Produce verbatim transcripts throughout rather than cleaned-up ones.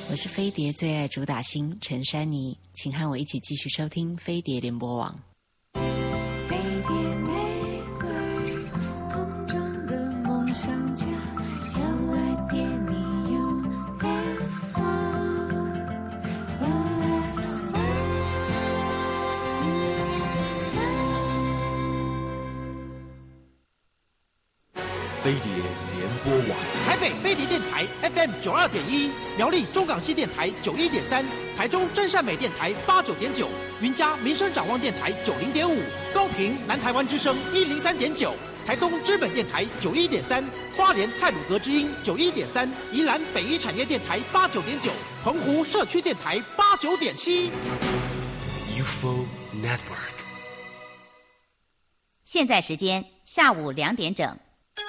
我是飞碟最爱主打星陈珊妮，请和我一起继续收听飞碟联播网。 飞碟 Network 空中的梦想家，就爱点你 U F O U F O。 飞碟联播网， 台北飞碟电台 F M 九二点一，苗栗中港系电台九一点三，台中真善美电台八九点九，云嘉民生展望电台九零点五，高屏南台湾之声一零三点九，台东知本电台九一点三，花莲太鲁阁之音九一点三，宜兰北一产业电台八九点九，澎湖社区电台八九点七。 U F O Network。 现在时间下午两点整。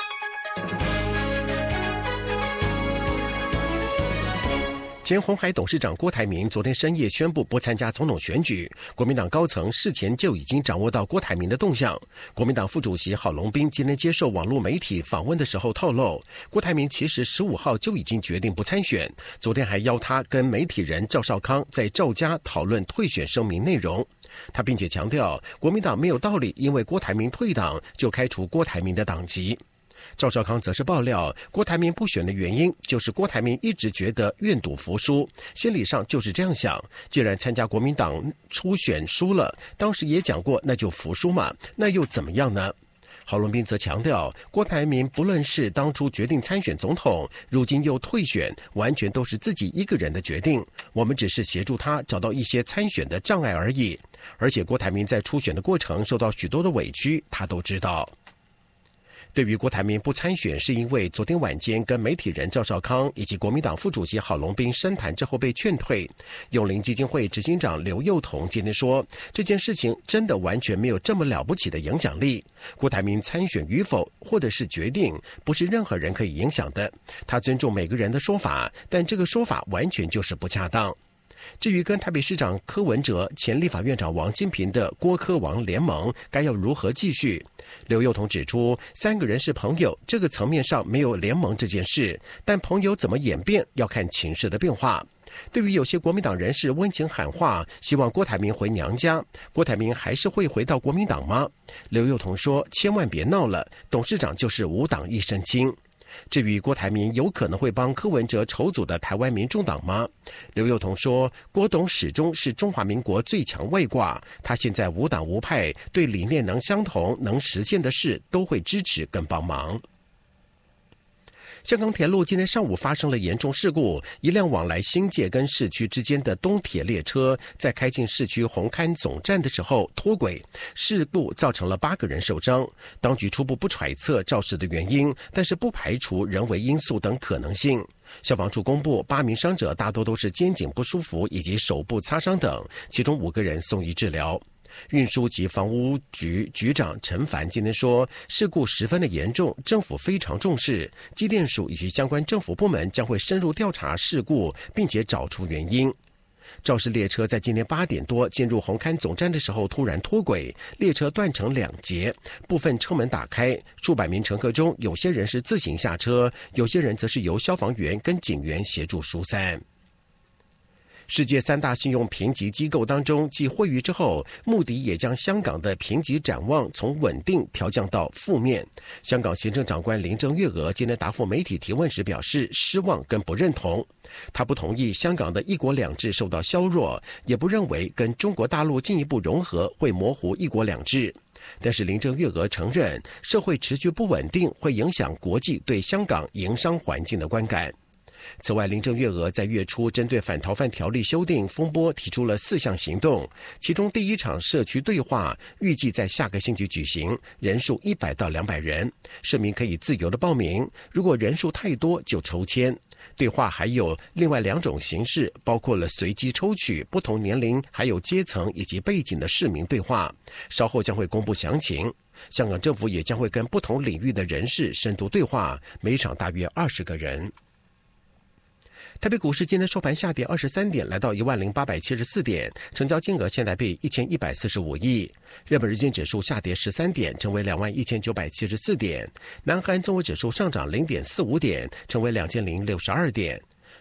前鸿海董事长郭台铭昨天深夜宣布不参加总统选举，国民党高层事前就已经掌握到郭台铭的动向。国民党副主席郝龙斌今天接受网络媒体访问的时候透露，郭台铭其实十五号就已经决定不参选，昨天还邀他跟媒体人赵少康在赵家讨论退选声明内容。他并且强调，国民党没有道理因为郭台铭退党就开除郭台铭的党籍。赵少康则是爆料，郭台铭不选的原因就是郭台铭一直觉得愿赌服输，心理上就是这样想，既然参加国民党初选输了，当时也讲过那就服输嘛，那又怎么样呢？郝龙斌则强调，郭台铭不论是当初决定参选总统，如今又退选，完全都是自己一个人的决定，我们只是协助他找到一些参选的障碍而已。而且郭台铭在初选的过程受到许多的委屈，他都知道。对于郭台铭不参选是因为昨天晚间跟媒体人赵少康以及国民党副主席郝龙斌深谈之后被劝退，永龄基金会执行长刘宥彤今天说，这件事情真的完全没有这么了不起的影响力，郭台铭参选与否或者是决定不是任何人可以影响的，他尊重每个人的说法，但这个说法完全就是不恰当。至于跟台北市长柯文哲、前立法院长王金平的郭柯王联盟该要如何继续，刘宥彤指出，三个人是朋友，这个层面上没有联盟这件事，但朋友怎么演变要看情势的变化。对于有些国民党人士温情喊话，希望郭台铭回娘家，郭台铭还是会回到国民党吗？刘宥彤说，千万别闹了，董事长就是无党一身轻。至于郭台铭有可能会帮柯文哲筹组的台湾民众党吗？刘宥彤说，郭董始终是中华民国最强外挂，他现在无党无派，对理念能相同能实现的事都会支持跟帮忙。香港铁路今天上午发生了严重事故，一辆往来新界跟市区之间的东铁列车在开进市区红磡总站的时候脱轨，事故造成了八个人受伤。当局初步不揣测肇事的原因，但是不排除人为因素等可能性。消防处公布，八名伤者大多都是肩颈不舒服以及手部擦伤等，其中五个人送医治疗。运输及房屋局局长陈凡今天说，事故十分的严重，政府非常重视，机电署以及相关政府部门将会深入调查事故，并且找出原因。肇事列车在今天八点多进入红磡总站的时候突然脱轨，列车断成两截，部分车门打开，数百名乘客中有些人是自行下车，有些人则是由消防员跟警员协助疏散。世界三大信用评级机构当中，继惠誉之后，穆迪也将香港的评级展望从稳定调降到负面。香港行政长官林郑月娥今天答复媒体提问时表示失望跟不认同，他不同意香港的一国两制受到削弱，也不认为跟中国大陆进一步融合会模糊一国两制。但是林郑月娥承认，社会持续不稳定会影响国际对香港营商环境的观感。此外，林郑月娥在月初针对反逃犯条例修订风波提出了四项行动，其中第一场社区对话预计在下个星期举行，人数一百到两百人，市民可以自由的报名，如果人数太多就抽签。对话还有另外两种形式，包括了随机抽取不同年龄还有阶层以及背景的市民对话，稍后将会公布详情。香港政府也将会跟不同领域的人士深度对话，每场大约二十个人。台北股市今天收盘下跌二十三点，来到一万零八百七十四点，成交金额现台币一千一百四十五亿。日本日经指数下跌十三点，成为两万一千九百七十四点。南韩综合指数上涨零点四五点，成为两千零六十二点。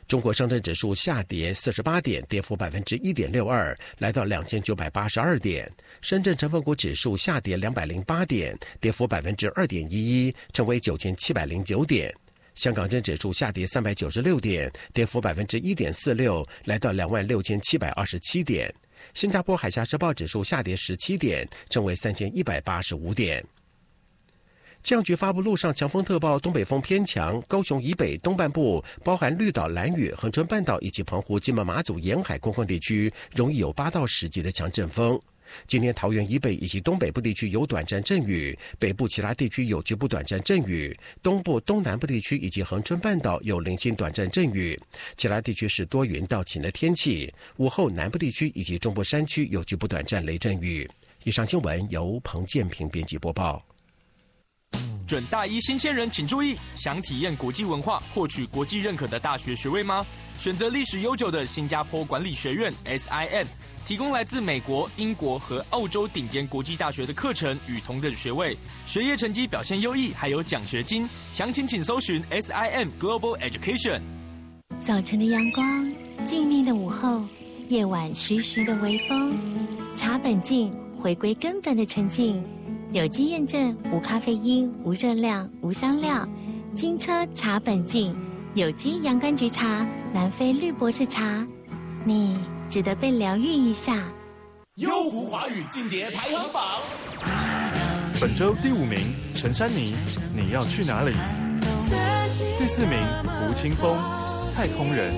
中国上证指数下跌四十八点，跌幅百分之一点六二，来到两千九百八十二点。深圳成分股指数下跌两百零八点，跌幅百分之二点一一，成为九千七百零九点。香港证指数下跌三百九十六点，跌幅百分之一点四六，来到两万六千七百二十七点。新加坡海峡时报指数下跌十七点，成为三千一百八十五点。气象局发布陆上强风特报，东北风偏强，高雄以北东半部，包含绿岛、兰屿、恒春半岛以及澎湖、金门、马祖沿海空旷地区，容易有八到十级的强阵风。今天桃园以北以及东北部地区有短暂阵雨，北部其他地区有局部短暂阵雨，东部、东南部地区以及恒春半岛有零星短暂阵雨，其他地区是多云到晴的天气。午后南部地区以及中部山区有局部短暂雷阵雨。以上新闻由彭建平编辑播报。 准大一新鲜人请注意，想体验国际文化，获取国际认可的大学学位吗？选择历史悠久的新加坡管理学院 S I M， 提供来自美国、英国和澳洲顶尖国际大学的课程与同等学位，学业成绩表现优异，还有奖学金。详情请搜寻 S I M Global Education。 早晨的阳光，静谧的午后，夜晚徐徐的微风，茶本净，回归根本的纯净。有机验证，无咖啡因，无热量，无香料，金车茶本净，有机洋甘菊茶，南非绿博士茶，你值得被疗愈一下。 优狐华语劲碟排行榜， 本周第五名陈珊妮，你要去哪里？第四名吴青峰，太空人。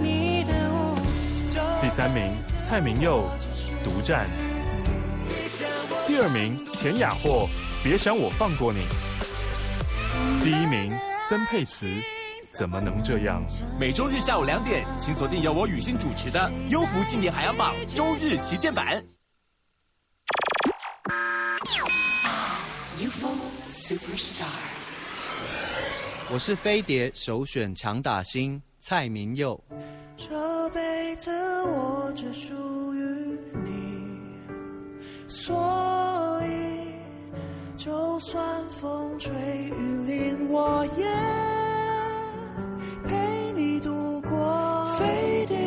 第三名蔡明佑，独占。第二名田雅霍，别想我放过你。第一名曾沛慈，怎么能这样？ 每周日下午两点，请锁定由我雨欣主持的《优福经典排行榜》周日旗舰版。 U F O Superstar， 我是飞碟首选强打星蔡明佑。 这辈子我只属于你，所以就算风吹雨淋，我也陪你度过。飞碟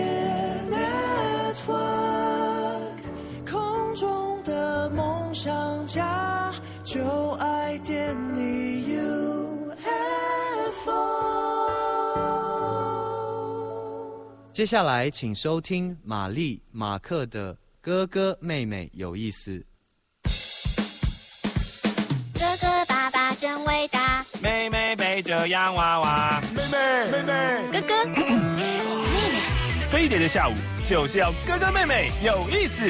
Network， 空中的梦想家，就爱点你 U F O。 接下来请收听玛丽马克的哥哥妹妹有意思。 哥哥爸爸真伟大， 妹妹背着洋娃娃， 妹妹妹妹， 哥哥妹妹， 飞碟的下午就是要哥哥妹妹有意思。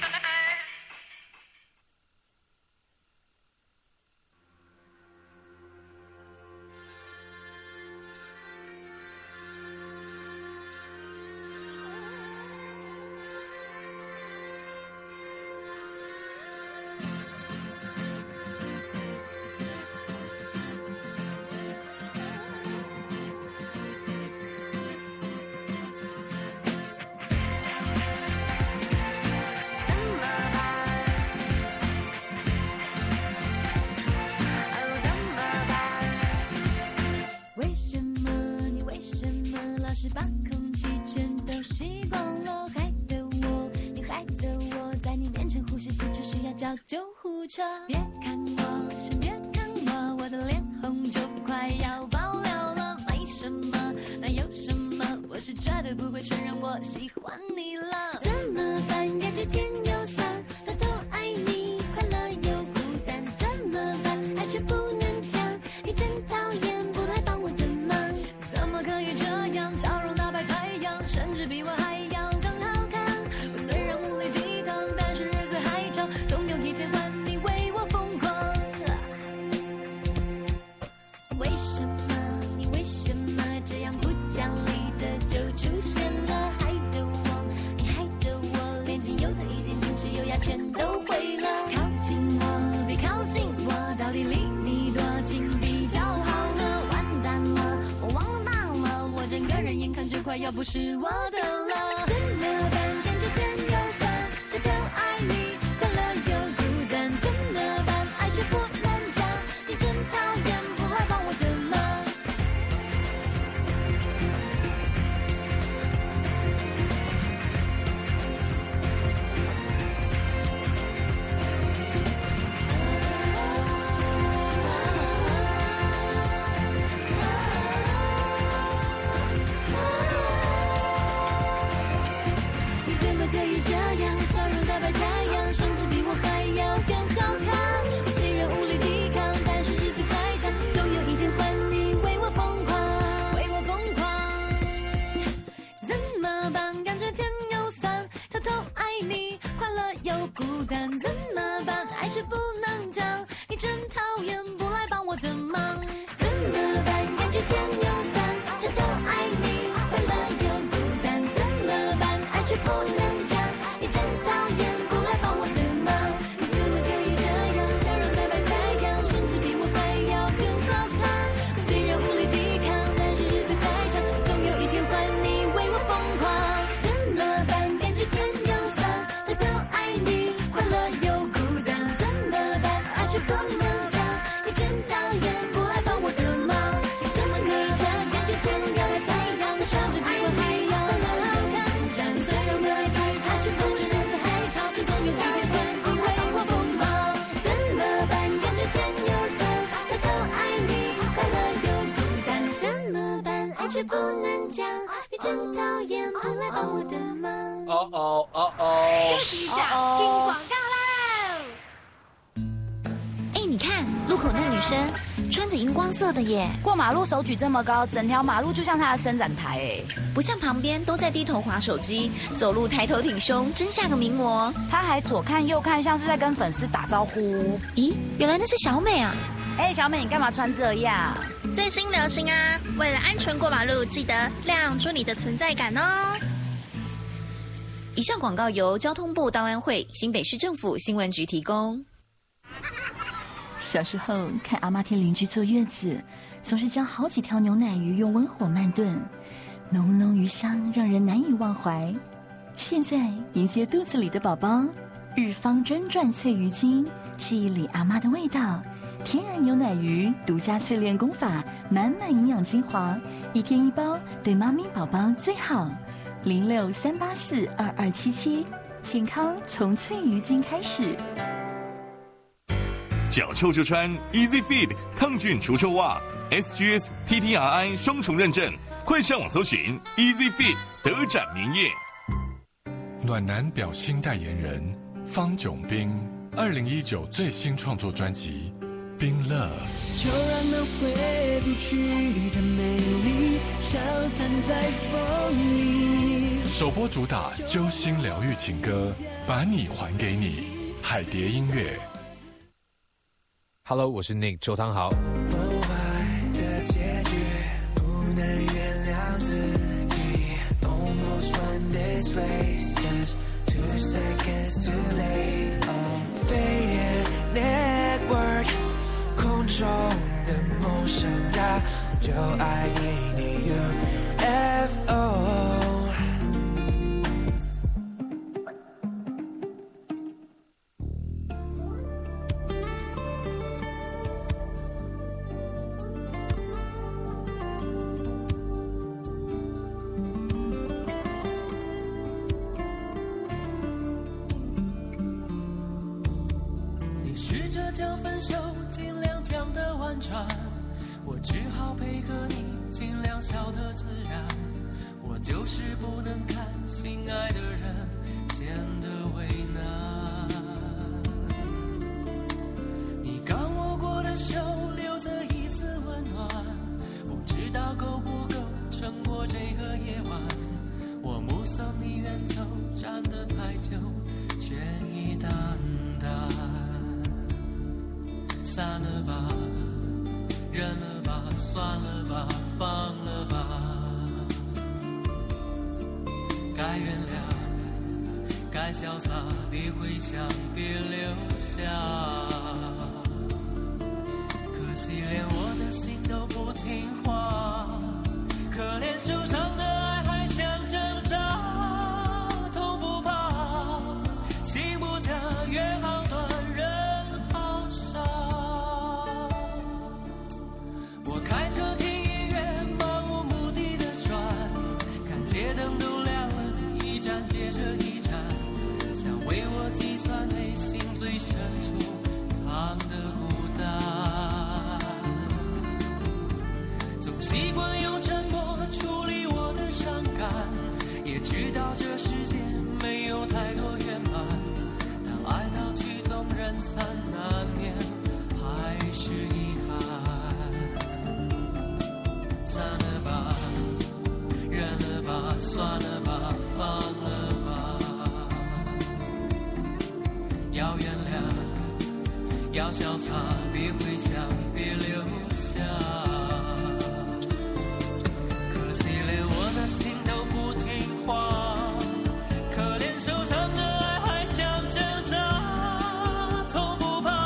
是把空气全都吸光了，害得我，你害得我，在你面前呼吸急促需要叫救护车。别看我，先别看我，我的脸红就快要爆了了。为什么？那有什么？我是绝对不会承认我喜欢你了。怎么办？感觉天又酸，偷偷爱你，快乐又孤单。怎么办？爱却不能讲，你真讨厌，不来帮我的忙。怎么可以这样？笑容打败太阳，甚至比我还要更好看。我虽然无力抵抗，但是日子还长，总有一天换你为我疯狂。为什么？你为什么这样不讲理的就出现了？害得我，你害得我，连仅有的一点矜持优雅全都毁了。靠近我，别靠近我，到底离你多近比较好呢？完蛋了，我忘了大了，我整个人眼看就快要不是我的了。怎么办？感觉甜又酸，偷偷爱你，快乐又孤单。怎么办？爱却不能讲，你真讨厌，不来帮我的忙。 却不能讲，你真讨厌，不来帮我的忙。 哦哦哦哦！ 休息一下，听广告喽。 哎，你看路口那女生穿着荧光色的耶， 过马路手举这么高，整条马路就像她的伸展台哎， 不像旁边都在低头滑手机，走路抬头挺胸，真像个名模。 她还左看右看，像是在跟粉丝打招呼。 咦，原来那是小美啊！ 哎，小美，你干嘛穿这样？ 最新流行啊！为了安全过马路，记得亮出你的存在感哦。 以上广告由交通部道安会、新北市政府新闻局提供。 小时候看阿妈替邻居坐月子，总是将好几条牛奶鱼用温火慢炖，浓浓鱼香让人难以忘怀。现在迎接肚子里的宝宝，日方真传脆鱼精，记忆里阿妈的味道。天然牛奶鱼独家淬炼功法，满满营养精华，一天一包，对妈咪宝宝最好。零六三八四二二七七，健康从淬鱼精开始。 脚臭就穿 Easy Feed 抗菌除臭袜 ，S G S T T R I 双重认证，快上网搜寻 Easy Feed 德展棉业。 暖男表心代言人方炯斌，二零一九最新创作专辑《冰 Love》。 就让那回不去的美丽消散在风里。 首播主打揪心疗愈情歌，把你还给你，海蝶音乐。 Hello， 我是 Nick 周汤豪。 不坏的结局不能原谅自己 Almost run this race Just two seconds too late Oh, faded network 空中的梦想家就爱给你 U F O 将分手尽量讲得婉转，我只好配合你尽量笑得自然，我就是不能看心爱的人显得为难。你刚握过的手留着一丝温暖，不知道够不够撑过这个夜晚，我目送你远走站得太久倦意淡淡，散了吧，忍了吧，算了吧，放了吧，该原谅，该潇洒，别回想，别留下。可惜连我的心都不听话，可怜受伤的爱还想挣扎，痛不怕，心不假，约好断，人好傻。开车听音乐，漫无目的的转，看街灯都亮了，一站接着一站，想为我计算内心最深处藏的孤单。总习惯用沉默处理我的伤感，也知道这世界没有太多圆满，但爱到曲终人散，难免还是遗憾。散了吧，忍了吧，算了吧，放了吧，要原谅，要潇洒，别回想，别留下。可惜连我的心都不听话，可怜受伤的爱还想挣扎，痛不怕，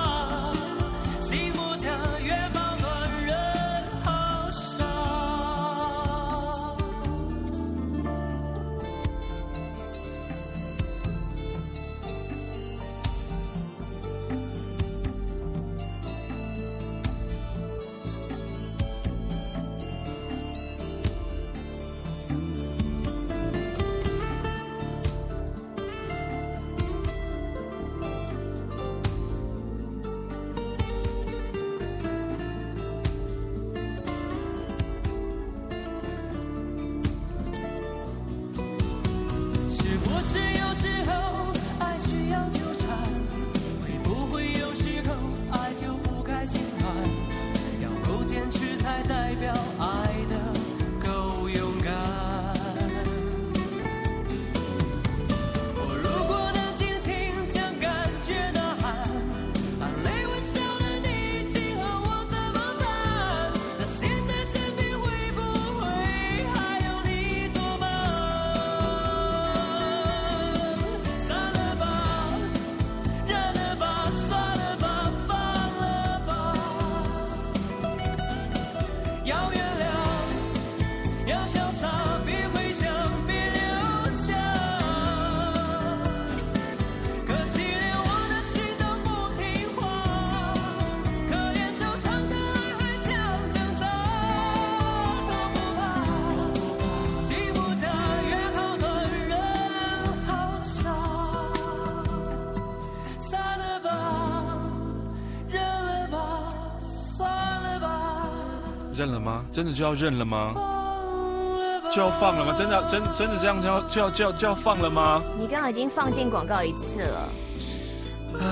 认了吗？真的就要认了吗？就要放了吗？真的真真的这样就要就要就要就要放了吗？ 你刚刚已经放进广告一次了。 唉，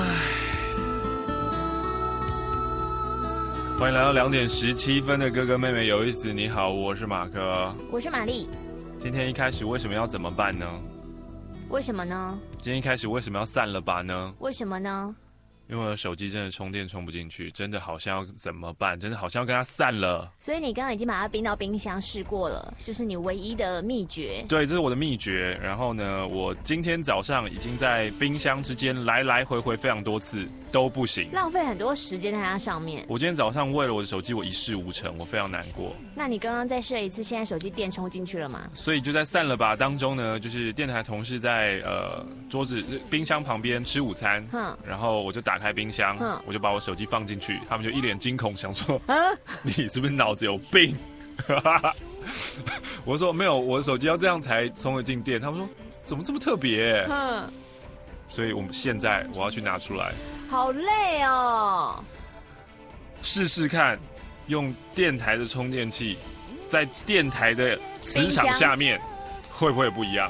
欢迎来到两点十七分的哥哥妹妹有意思。你好，我是马克， 我是玛丽。 今天一开始为什么要怎么办呢？ 为什么呢？ 今天一开始为什么要散了吧呢？ 为什么呢？ 因为我的手机真的充电充不进去，真的好像要怎么办？真的好像要跟它散了。 所以你刚刚已经把它冰到冰箱试过了，就是你唯一的秘诀。 对，这是我的秘诀。然后呢，我今天早上已经在冰箱之间来来回回非常多次，都不行， 浪费很多时间在它上面。 我今天早上为了我的手机，我一事无成，我非常难过。 那你刚刚再试了一次，现在手机电充进去了吗？ 所以就在散了吧当中呢，就是电台同事在呃桌子冰箱旁边吃午餐，嗯，然后我就打开冰箱，嗯，我就把我手机放进去，他们就一脸惊恐，想说啊，你是不是脑子有病？我说没有，我的手机要这样才充得进电。他们说怎么这么特别？嗯，所以我们现在我要去拿出来。 好累哦， 试试看，用电台的充电器，在电台的磁场下面，会不会不一样？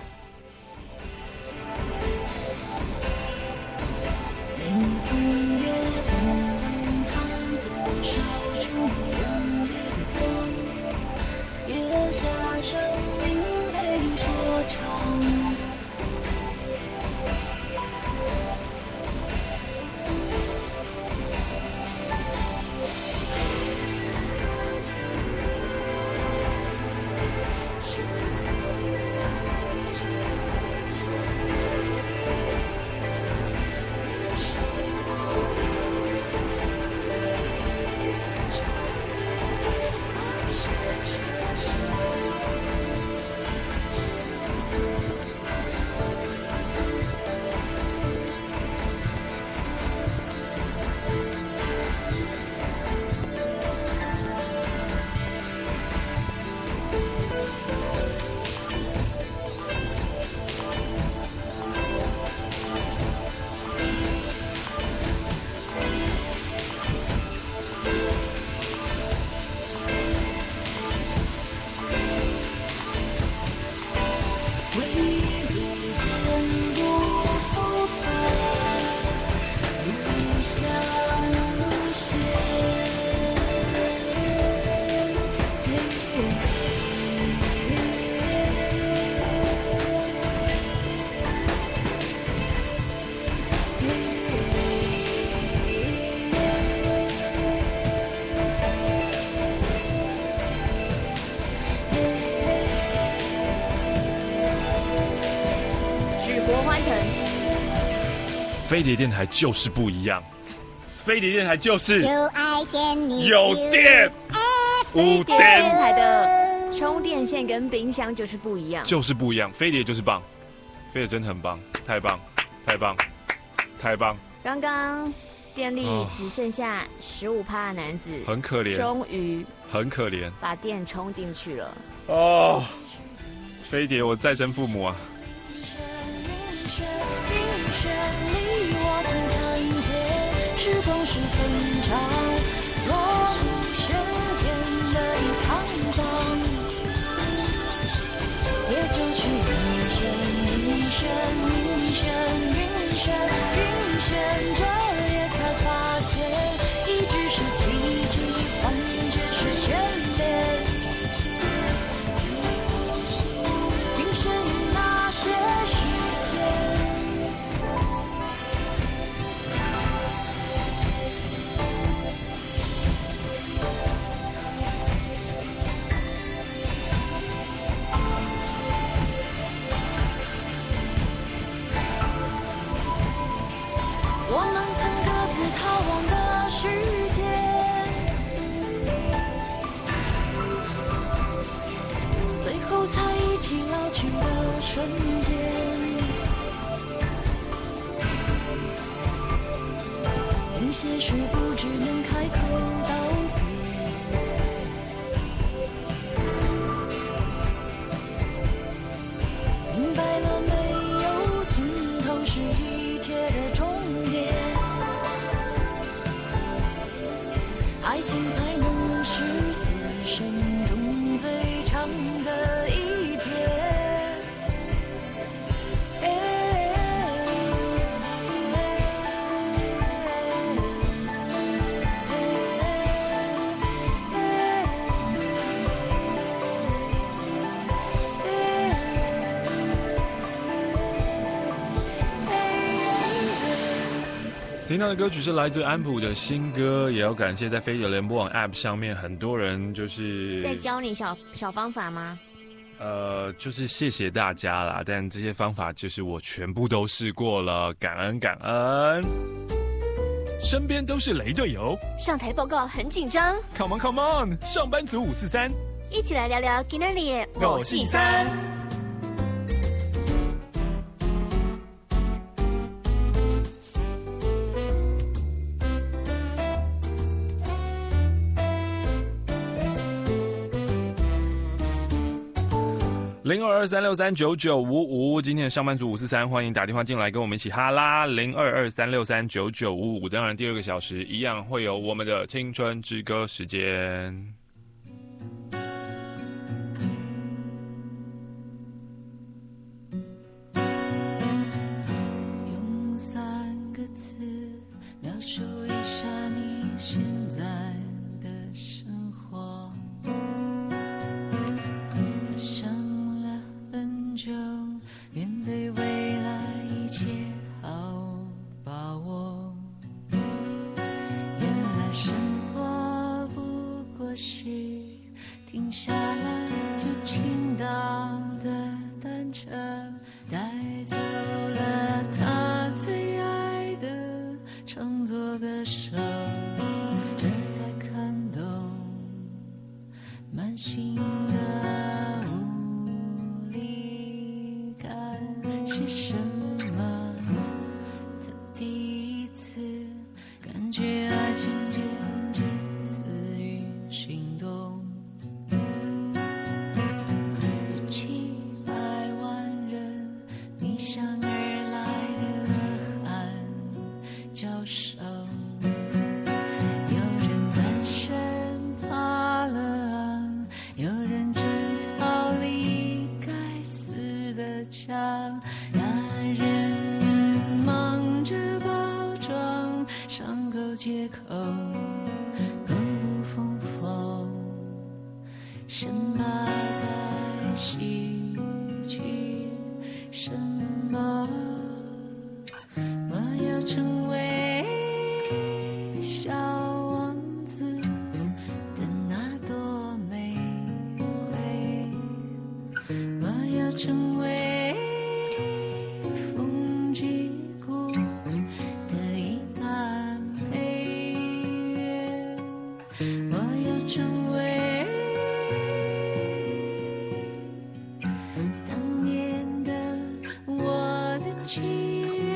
生命被说唱。 飞碟电台就是不一样，飞碟电台就是就爱点你有电， 无电。电台的充电线跟冰箱就是不一样， 就是不一样。飞碟就是棒，飞碟真的很棒，太棒，太棒，太棒。 刚刚电力只剩下十五趴的男子， 很可怜， 终于很可怜， 把电充进去了。 哦，飞碟，我再生父母啊！ 时光是分长，落入喧天的一趟葬，也就去晕眩，晕眩，晕眩，晕眩，晕眩，这也才发现，一直是奇迹，幻觉是眷恋，晕眩于那些时间。我们曾各自逃亡的世界，最后才一起老去的瞬间。有些事不只能开口道别，明白了没有尽头是一切的终点，爱情才能是厮听到的歌曲是来自安普的新歌，也要感谢在飞碟联播网 App 上面很多人就是在教你小小方法吗？ 呃，就是谢谢大家啦，但这些方法就是我全部都试过了，感恩感恩。身边都是雷队友， 上台报告很紧张。 Come on Come on， 上班族五四三， 一起来聊聊今天的我是三。零二二三六三九九五五，今天的上班族五四三，欢迎打电话进来跟我们一起哈拉。零二二三六三九九五五，当然第二个小时一样会有我们的青春之歌时间。 用三个字描述一下你现在的生活。就面对未来一切好把握，原来生活不过是停下来就倾倒的单车，带走了他最爱的创作歌手，这才看懂满心的是什么？他第一次感觉爱情渐渐死于行动，有七百万人逆向而来的呐喊叫声，有人单身爬了岸，有人正逃离该死的家。伤口借口，步步风风，深埋在失去什么？我要成为小王子的那朵玫瑰，我要成为风之谷的一半。我要成为当年的我的契约。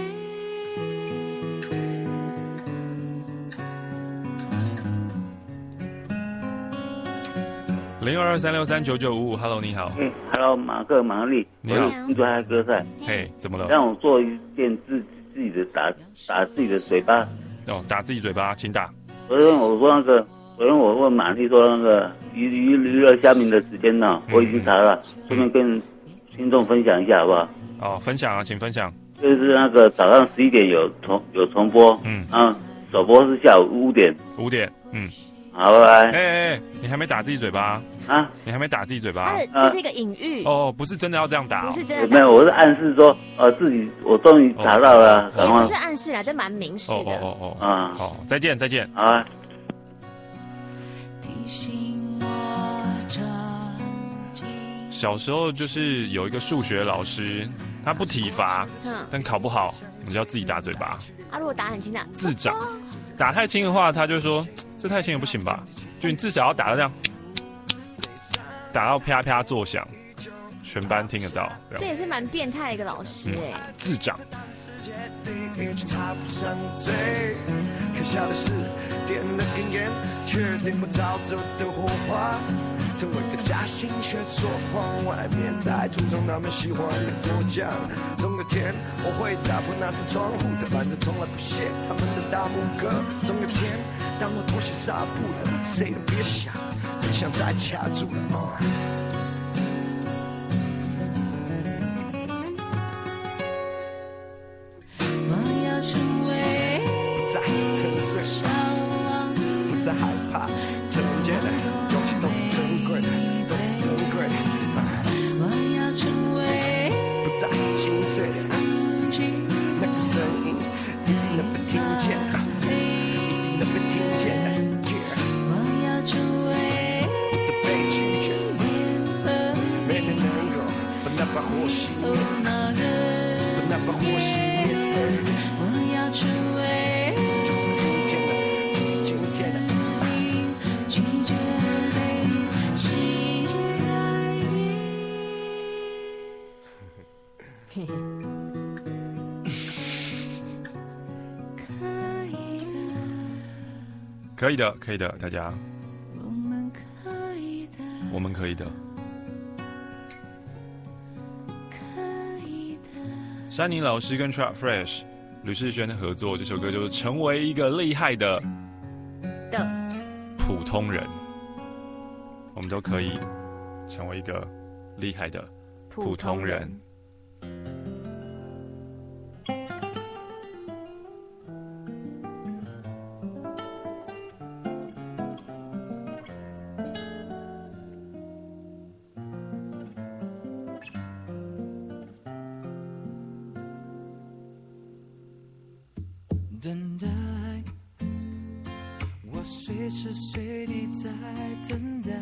零二二三六三九九五五 ，Hello， 你好。 嗯 ，Hello， 马克马丽， 你好。 你做嗨歌赛， 嘿，怎么了？ 让我做一件自自己的打打自己的嘴巴。 哦，打自己嘴巴，请打。 昨天我说那个，昨天我问马丽说那个娱娱娱乐虾米的时间呢，我已经查了，顺便跟听众分享一下好不好？ 哦，分享啊，请分享。 就是那个早上十一点有重有重播，嗯，啊，首播是下午五点。 五点，嗯。 好，拜拜。 哎哎哎，你还没打自己嘴巴啊？你还没打自己嘴巴？ 这是一个隐喻哦，不是真的要这样打， 不是真的。 没有，我是暗示说，呃，自己我终于查到了， 也不是暗示啦，这蛮明示的。 哦哦哦，啊，好，再见再见。 啊。 小时候就是有一个数学老师，他不体罚，嗯，但考不好，我们就要自己打嘴巴。 啊，如果打很轻的， 自掌。打太轻的话，他就说这太轻也不行吧，就你至少要打到这样，打到啪啪作响，全班听得到。 这也是蛮变态的一个老师哎、嗯， 自掌。 可笑的是，点了根烟，却点不着走的火花。成为个假心却说谎，外面歹徒中他们喜欢的果酱。总有天我会打破那扇窗户，但反正从来不屑他们的大拇哥。总有天当我脱鞋纱布了，谁都别想，别想再卡住了。Uh. 我要成为不再沉睡，不再害怕，承认的勇气都是珍贵的，都是珍贵的。 我要成为不再心碎的，那个声音能不听见？ 子被拒绝，没人能够把那把火熄灭，把那把火熄灭。 我要成为就是今天的，就是今天的。 拒绝被世界改变。 可以的，可以的，大家， 我们可以的， 我们可以的。 可以的。 山宁老师跟 Trap Fresh 吕世轩的合作，这首歌就是成为一个厉害的的普通人，我们都可以成为一个厉害的普通人。 等待，我随时随地在等待，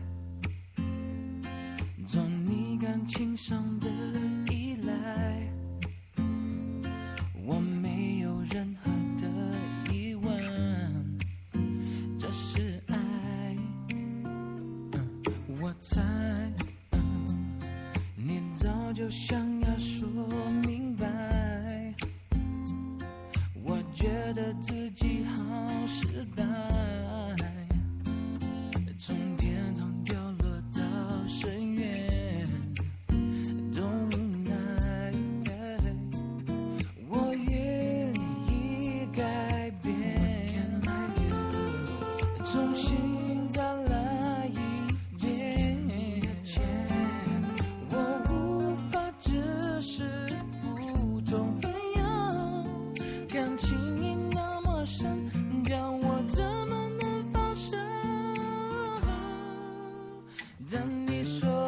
做你感情上的依赖，我没有任何的疑问，这是爱，嗯、我猜、嗯，你早就想要说明白。我觉得自己好失败，从天堂掉落到深渊，都无奈。我愿意改变，重新再来一遍。我无法只是普通朋友，感情已那么深，叫我怎么能放手？但你说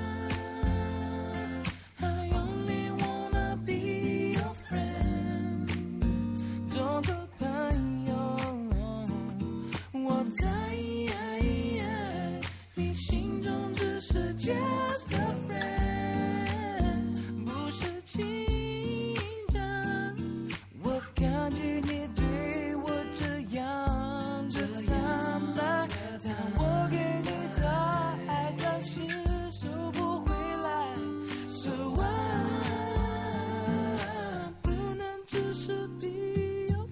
I only wanna be your friend， 做个朋友，我在你心中只是 just a friend， 不是情人。我感觉你对我这样的坦白，但我给你的爱暂时收不回来。So why 不能只是 be your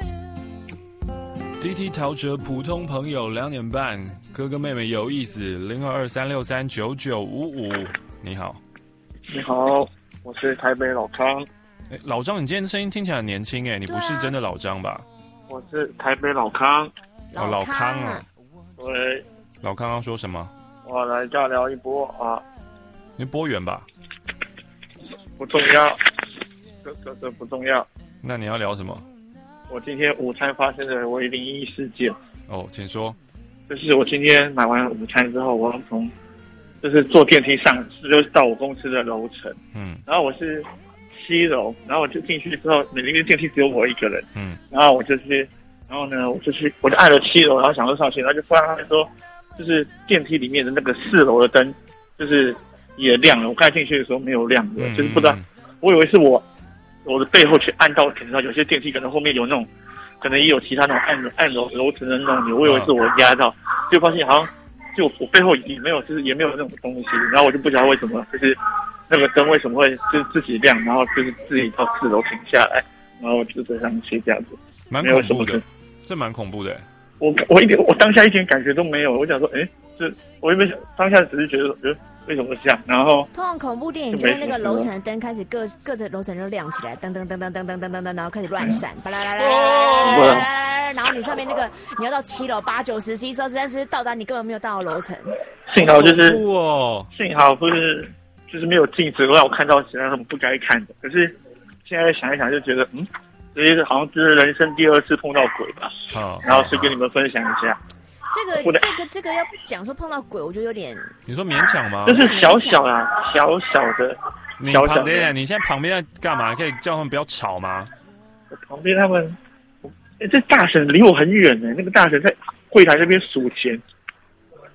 friend？ D T 陶喆普通朋友两点半，哥哥妹妹有意思，零二二三六三九九五五。你好， 你好，我是台北老康。 欸、老张，你今天声音听起来很年轻哎，你不是真的老张吧？ 我是台北老康。 哦，老康啊。 对。 老康要说什么？ 我来尬聊一波啊。 你播远吧？ 不重要，这这这不重要。 那你要聊什么？ 我今天午餐发生的为零一事件。 哦，请说。 就是我今天买完午餐之后，我要从就是坐电梯上，就是到我公司的楼层。 嗯。然后我是七楼，然后我就进去之后，里面电梯只有我一个人。 嗯。 然后我就是，然后呢，我就是我就按了七楼，然后想说上去，然后就突然他们说，就是电梯里面的那个四楼的灯，就是也亮了。我刚才进去的时候没有亮的，嗯、就是不知道，我以为是我我的背后去按到，可能有些电梯可能后面有那种，可能也有其他那种按按楼楼层的那种钮，我以为是我压到，就发现好像就我背后也没有，就是也没有那种东西，然后我就不晓得为什么，就是那个灯为什么会就是自己亮，然后就是自己到四楼停下来，然后就这样去这样子， 蛮恐怖的，这蛮恐怖的。 我我一点我当下一点感觉都没有，我想说，哎，这我原本当下只是觉得，呃，为什么这样？然后通常恐怖电影就是那个楼层的灯开始各各个楼层就亮起来，噔噔噔噔噔噔噔噔噔，然后开始乱闪，巴拉啦啦啦啦啦，然后你上面那个你要到七楼、八九十、十一、十二、十三、十到达，你根本没有到楼层。 幸好就是，幸好不是就是没有禁止让我看到其他什么不该看的。可是现在想一想，就觉得，嗯。这是好像这是人生第二次碰到鬼吧， 好， 然后是跟你们分享一下。 这个这个这个要讲说碰到鬼，我觉得有点。 你说勉强吗？ 就是小小啦，小小的。 你旁边，你现在旁边在干嘛？可以叫他们不要吵吗？ 我旁边他们，哎，这大婶离我很远呢。那个大婶在柜台那边数钱，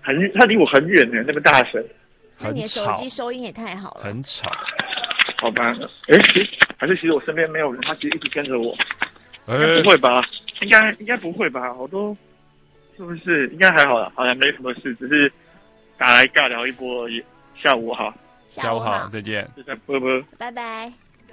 很他离我很远呢，那个大声。 那你的手机收音也太好了。 很吵。 好吧，哎，其实还是其实我身边没有人，他其实一直跟着我。应该不会吧？应该应该不会吧？我都是不是应该还好啦，好像没什么事，只是打来尬聊一波而已。下午好， 下午好，再见， 再见，啵啵， 拜拜。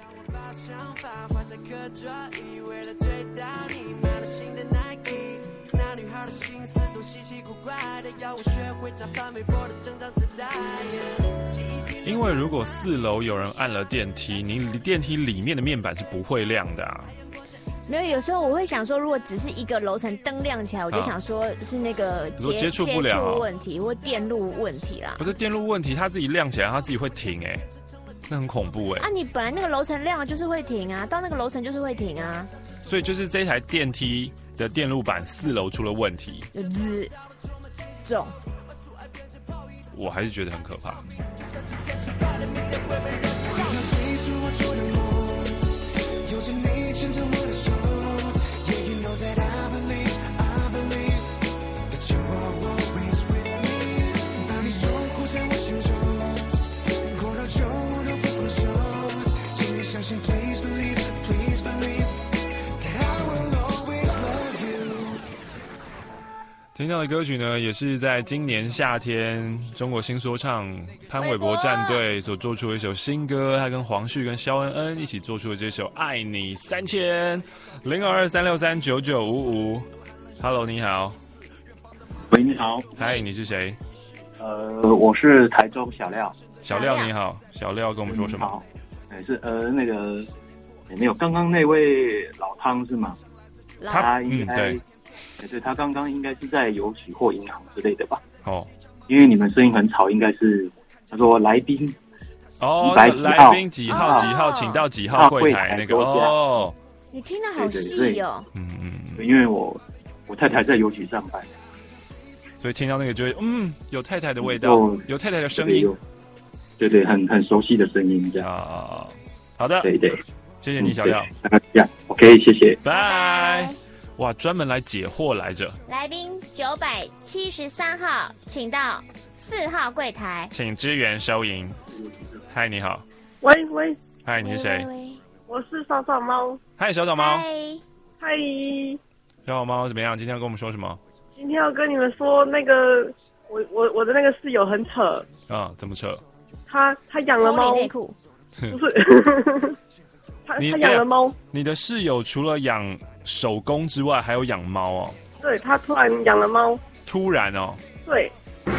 那女孩的心思总稀奇古怪的，要我学会假扮微博的整张自带。 因为如果四楼有人按了电梯，你电梯里面的面板是不会亮的啊。 没有，有时候我会想说，如果只是一个楼层灯亮起来，我就想说是那个接接触不了、啊、 问题或电路问题啦。 不是电路问题，它自己亮起来，它自己会停哎、欸，那很恐怖哎、欸。 啊，你本来那个楼层亮了就是会停啊，到那个楼层就是会停啊。 所以就是这台电梯的电路板四楼出了问题， 有滋重， 我还是觉得很可怕。听到的歌曲呢，也是在今年夏天中国新说唱潘玮柏战队所做出的一首新歌，他跟黄旭跟萧恩恩一起做出的这首《爱你三千》。零二二三六三九九五五 ，Hello， 你好。 喂，你好。 嗨，你是谁？ 呃，我是台中小廖。 小廖你好，小廖跟我们说什么？ 好，哎，是呃那个也没有，刚刚那位老汤是吗？他应该。嗯对对，他刚刚应该是在邮局或银行之类的吧？ 哦， 因为你们声音很吵，应该是他说来宾哦，来宾几号几号，请到几号柜台那个哦。 你听得好细哦。 嗯嗯，因为我我太太在邮局上班， 所以听到那个就会嗯，有太太的味道，有太太的声音， 对对，很很熟悉的声音这样啊。好的， 对对， 谢谢你小廖， 这样 OK， 谢谢， 拜。哇，专门来解惑来着！ 来宾九百七十三号，请到四号柜台， 请支援收银。嗨，你好。 喂喂。 嗨，你是谁？ 我是小小猫。 嗨，小小猫。 嗨。 小小猫怎么样？今天要跟我们说什么？ 今天要跟你们说那个，我我我的那个室友很扯。 啊，怎么扯？ 他他养了猫。 内裤。 不是。他他养了猫。 你的室友除了养手工之外，还有养猫哦。 对，他突然养了猫。 突然哦。 对。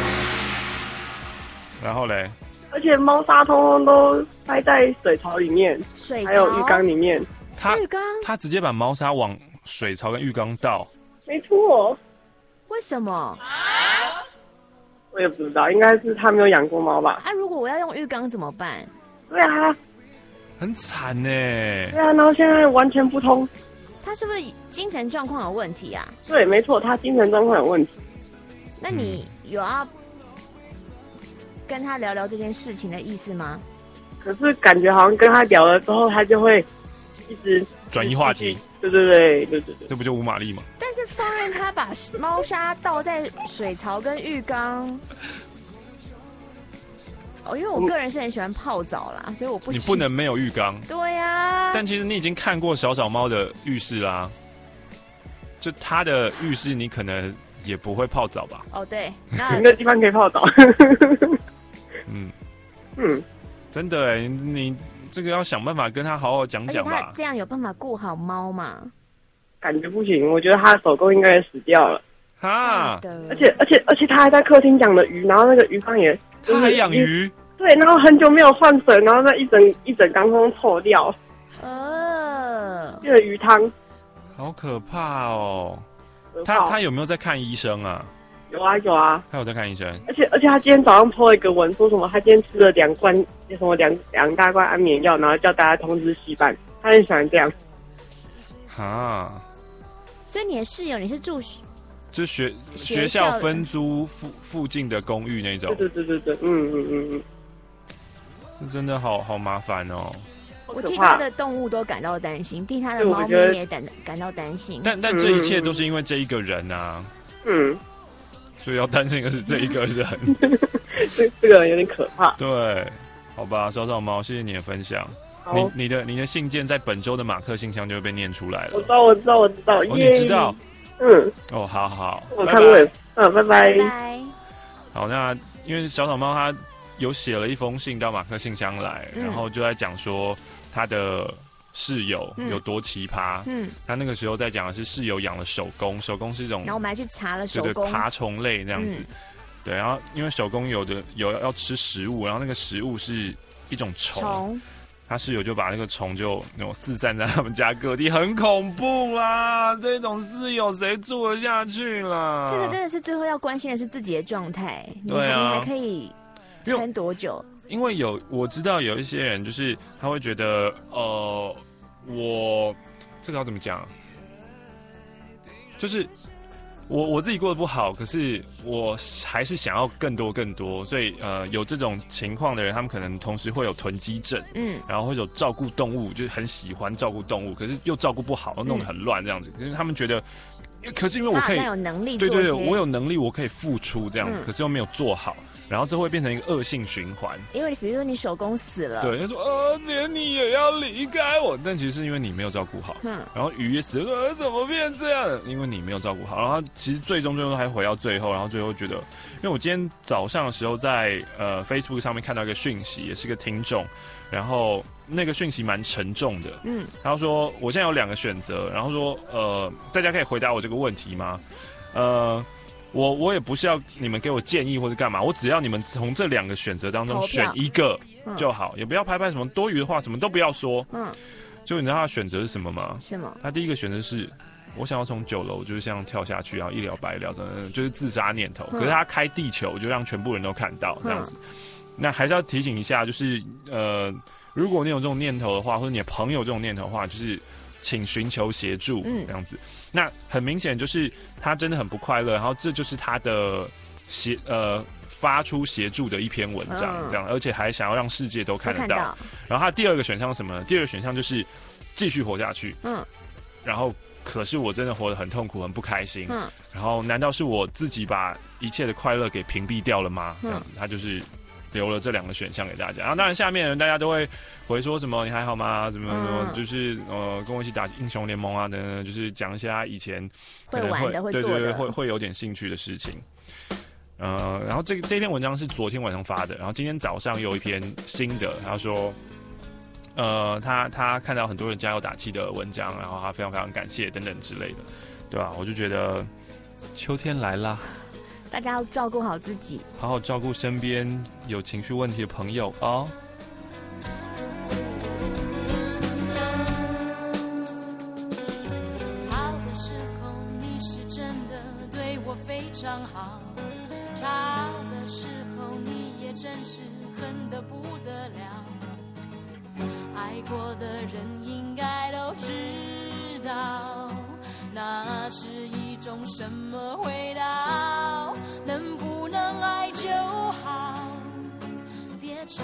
然后嘞？ 而且猫砂通通都塞在水槽里面， 水还有浴缸里面。 他浴缸？ 他直接把猫砂往水槽跟浴缸倒。 没错。 为什么？ 我也不知道，应该是他没有养过猫吧。 啊，如果我要用浴缸怎么办？ 对啊。 很惨呢。 对啊，然后现在完全不通。 他是不是精神状况有问题啊？ 对，没错，他精神状况有问题。 那你有要跟他聊聊这件事情的意思吗？ 可是感觉好像跟他聊了之后，他就会一直转移话题。 对对对对对对， 这不就无玛丽吗？ 但是放任他把猫砂倒在水槽跟浴缸。哦，因为我个人是很喜欢泡澡啦，所以我不你不能没有浴缸。 对呀、啊。 但其实你已经看过小小猫的浴室啦，就它的浴室你可能也不会泡澡吧？ 哦，对，那没有地方可以泡澡。 嗯嗯， 真的哎，你这个要想办法跟他好好讲讲吧。 而且他这样有办法顾好猫吗？ 感觉不行，我觉得他的手工应该也死掉了。 哈， 而且而且而且他还在客厅养了鱼，然后那个鱼缸也。 他还养鱼？ 对，然后很久没有换水，然后那一整一整缸都臭掉， 呃， 变成鱼汤， 好可怕哦！ 可怕他他有没有在看医生啊？ 有啊有啊， 他有在看医生。而且而且他今天早上 po 一个文，说什么他今天吃了两罐什么两两大罐安眠药，然后叫大家通知戏班，他很喜欢这样。 哈， 所以你的室友你是住？ 就是学学校分租附附近的公寓那种。 对对对对对，嗯嗯嗯嗯， 是真的好好麻烦哦。 我替他的动物都感到担心，替他的猫咪也感感到担心。 但但这一切都是因为这一个人啊。 嗯， 所以要担心的是这一个人， 这这个人有点可怕。 对，好吧，小小猫，谢谢你的分享。你你的你的信件在本周的马克信箱就会被念出来了。 我知道，我知道，我知道。 哦，你知道？ 嗯。 哦，好好。 我看过。嗯，拜拜。 拜拜。 好，那因为小小猫它有写了一封信到马克信箱来，嗯、然后就在讲说他的室友有多奇葩。嗯。他那个时候在讲的是室友养了手工，手工是一种。 然后我们还去查了手工。 对对，爬虫类这样子。嗯、对，然后因为手工有的有要吃食物，然后那个食物是一种虫。他室友就把那个虫就那种四散在他们家各地，很恐怖啦！这种室友谁住得下去啦？ 这个真的是最后要关心的是自己的状态， 对啊， 你还可以撑多久？ 因为有我知道有一些人就是他会觉得，呃，我这个要怎么讲？就是。我我自己过得不好，可是我还是想要更多更多，所以呃，有这种情况的人，他们可能同时会有囤积症，嗯，然后会有照顾动物，就是很喜欢照顾动物，可是又照顾不好，弄得很乱这样子。可是他们觉得，可是因为我可以， 有能力， 对对对，我有能力，我可以付出这样子，嗯、可是又没有做好，然后这会变成一个恶性循环。 因为比如说你手工死了， 对，他说呃，连你也要离开我，但其实是因为你没有照顾好，嗯，然后鱼也死了，呃，怎么变这样？因为你没有照顾好，然后其实最终最终还回到最后，然后最后觉得，因为我今天早上的时候在呃 Facebook 上面看到一个讯息，也是个听众，然后那个讯息蛮沉重的，嗯，他说我现在有两个选择，然后说呃，大家可以回答我这个问题吗？呃。我我也不是要你们给我建议或者干嘛，我只要你们从这两个选择当中选一个就好，嗯、也不要拍拍什么多余的话，什么都不要说。嗯，就你知道他的选择是什么吗？ 什么？ 他第一个选择是，我想要从九楼就是这样跳下去，然后一了百了，真的就是自杀念头。嗯、可是他开地球，就让全部人都看到这样子。嗯、那还是要提醒一下，就是呃，如果你有这种念头的话，或者你的朋友这种念头的话，就是请寻求协助，嗯，这样子。那很明显就是他真的很不快乐，然后这就是他的协呃发出协助的一篇文章，这样，而且还想要让世界都看得到。到然后他第二个选项是什么呢？第二个选项就是继续活下去，嗯，然后可是我真的活得很痛苦，很不开心，嗯，然后难道是我自己把一切的快乐给屏蔽掉了吗？这样子，他就是留了这两个选项给大家。然后当然下面的人大家都会回说什么你还好吗？怎么怎么、嗯、就是呃跟我一起打英雄联盟啊等等，就是讲一些他以前可能会会玩的会做的对对对会会有点兴趣的事情。呃，然后这这篇文章是昨天晚上发的，然后今天早上有一篇新的，他说。呃，他他看到很多人加油打气的文章，然后他非常非常感谢等等之类的，对吧？我就觉得秋天来啦， 大家要照顾好自己， 好好照顾身边有情绪问题的朋友哦。 好的时候你是真的对我非常好，差的时候你也真是恨得不得了。爱过的人应该都知道，那是一种什么味道？能不能爱就好，别吵。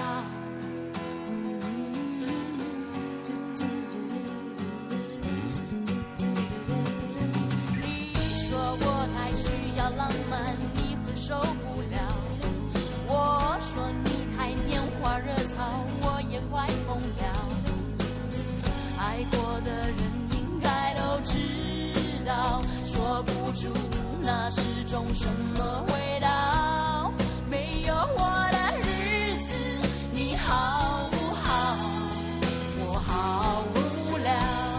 你说我太需要浪漫，你会受不了。我说你太拈花惹草，我也快疯了。爱过的人应该都知道，说不出那是种什么味道。没有我的日子你好不好？我好无聊。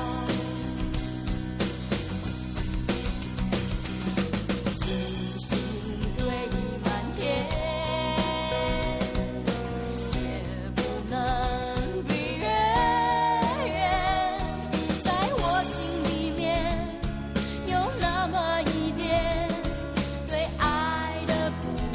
星星堆满天，苦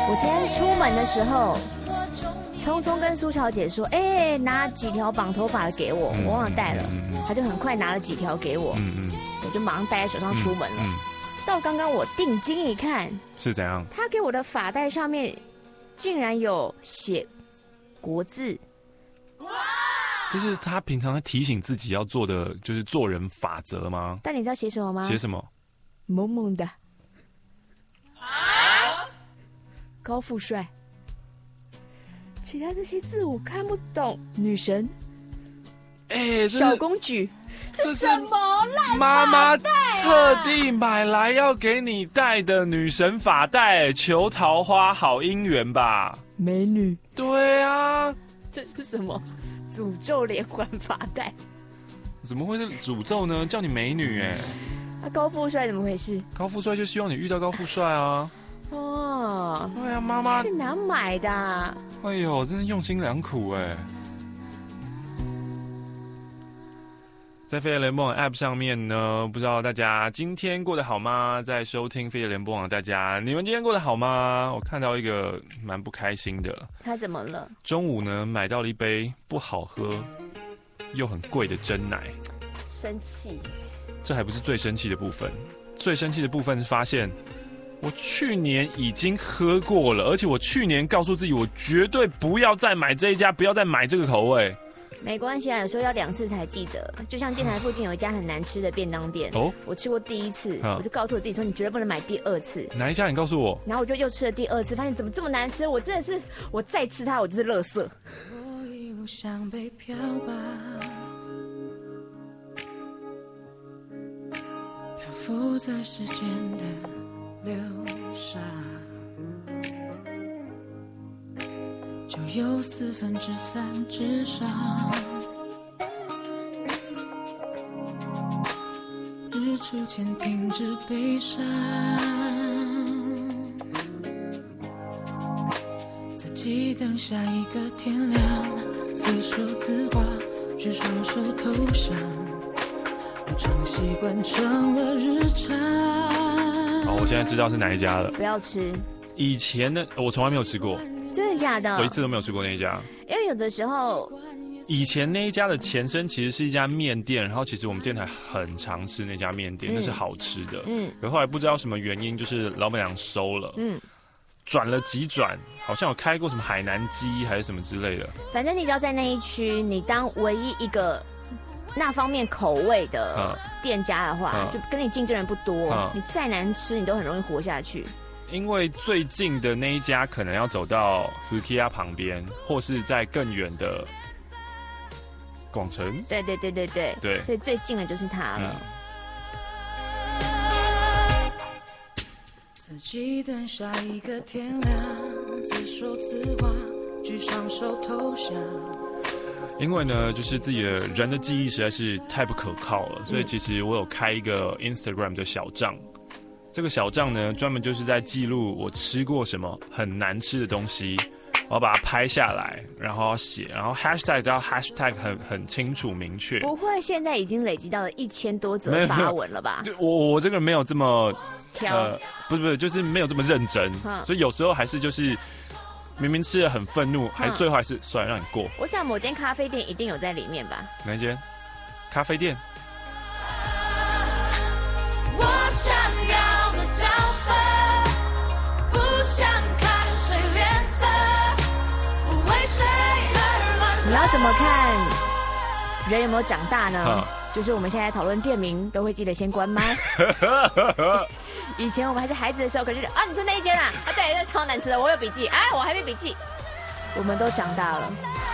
我今天出门的时候，匆匆跟苏小姐说：“哎、欸，拿几条绑头发的给我，嗯、我忘了带了。嗯”她就很快拿了几条给我，嗯嗯、我就马上戴在手上出门了。嗯嗯、到刚刚我定睛一看， 是怎样？ 她给我的发带上面竟然有写国字。 这是他平常提醒自己要做的，就是做人法则吗？ 但你知道写什么吗？ 写什么？ 萌萌的，高富帅。其他这些字我看不懂。女神， 哎、欸， 小公举，这是什么烂妈妈发带啊？ 特地买来要给你戴的女神发带，求桃花好姻缘吧？ 美女， 对啊， 这是什么？诅咒连环发带？ 怎么会是诅咒呢？叫你美女哎、欸！ 那、啊、高富帅怎么回事？ 高富帅就希望你遇到高富帅啊！ 哦， 对啊，妈妈是哪买的、啊？ 哎呦，真是用心良苦哎、欸！在飞碟联播网 App 上面呢，不知道大家今天过得好吗？在收听飞碟联播网的大家，你们今天过得好吗？我看到一个蛮不开心的。 他怎么了？ 中午呢，买到了一杯不好喝又很贵的珍奶， 生气。 这还不是最生气的部分，最生气的部分是发现我去年已经喝过了，而且我去年告诉自己，我绝对不要再买这一家，不要再买这个口味。 没关系啊，有时候要两次才记得。就像电台附近有一家很难吃的便当店，哦，我吃过第一次，啊、我就告诉我自己说，你绝对不能买第二次。 哪一家？你告诉我。 然后我就又吃了第二次，发现怎么这么难吃，我真的是，我再吃它，我就是垃圾。 我一路向北漂吧，漂浮在时间的流沙。就有四分之三至少，日出前停止悲伤，自己等下一个天亮，自说自话，举双手投降，无常习惯成了日常。 好，我现在知道是哪一家了。 不要吃。 以前的我从来没有吃过。 真的假的？ 我一次都没有吃过那一家。 因为有的时候， 以前那一家的前身其实是一家面店，然后其实我们电台很常吃那家面店，嗯、那是好吃的。嗯，可后来不知道什么原因，就是老板娘收了。嗯，转了几转，好像有开过什么海南鸡还是什么之类的。 反正你只要在那一区，你当唯一一个那方面口味的店家的话，嗯、就跟你竞争人不多，嗯、你再难吃，你都很容易活下去。 因为最近的那一家可能要走到 Sukiya 旁边，或是在更远的广城。 对对对对对对， 所以最近的就是它了。 嗯、自己等下一个天亮，自说自话，举双手投降。 因为呢，就是自己的人的记忆实在是太不可靠了，所以其实我有开一个 Instagram 的小账。这个小账呢，专门就是在记录我吃过什么很难吃的东西，我要把它拍下来，然后写，然后 hashtag 到 hashtag 很很清楚明确。 不会，现在已经累积到了一千多则发文了吧？ 我我这个人没有这么呃，不是不是，就是没有这么认真， 嗯、 所以有时候还是就是明明吃了很愤怒，还最后还是算了让你过。 我想某间咖啡店一定有在里面吧？ 哪一间？咖啡店？ 我想要。角色不想看谁脸色，不为谁而乱。 你要怎么看人有没有长大呢？就是我们现在讨论店名都会记得先关麦。以前我们还是孩子的时候，可是啊，你说那一间啊，啊对，那超难吃的，我有笔记，哎，我还没笔记。我们都长大了。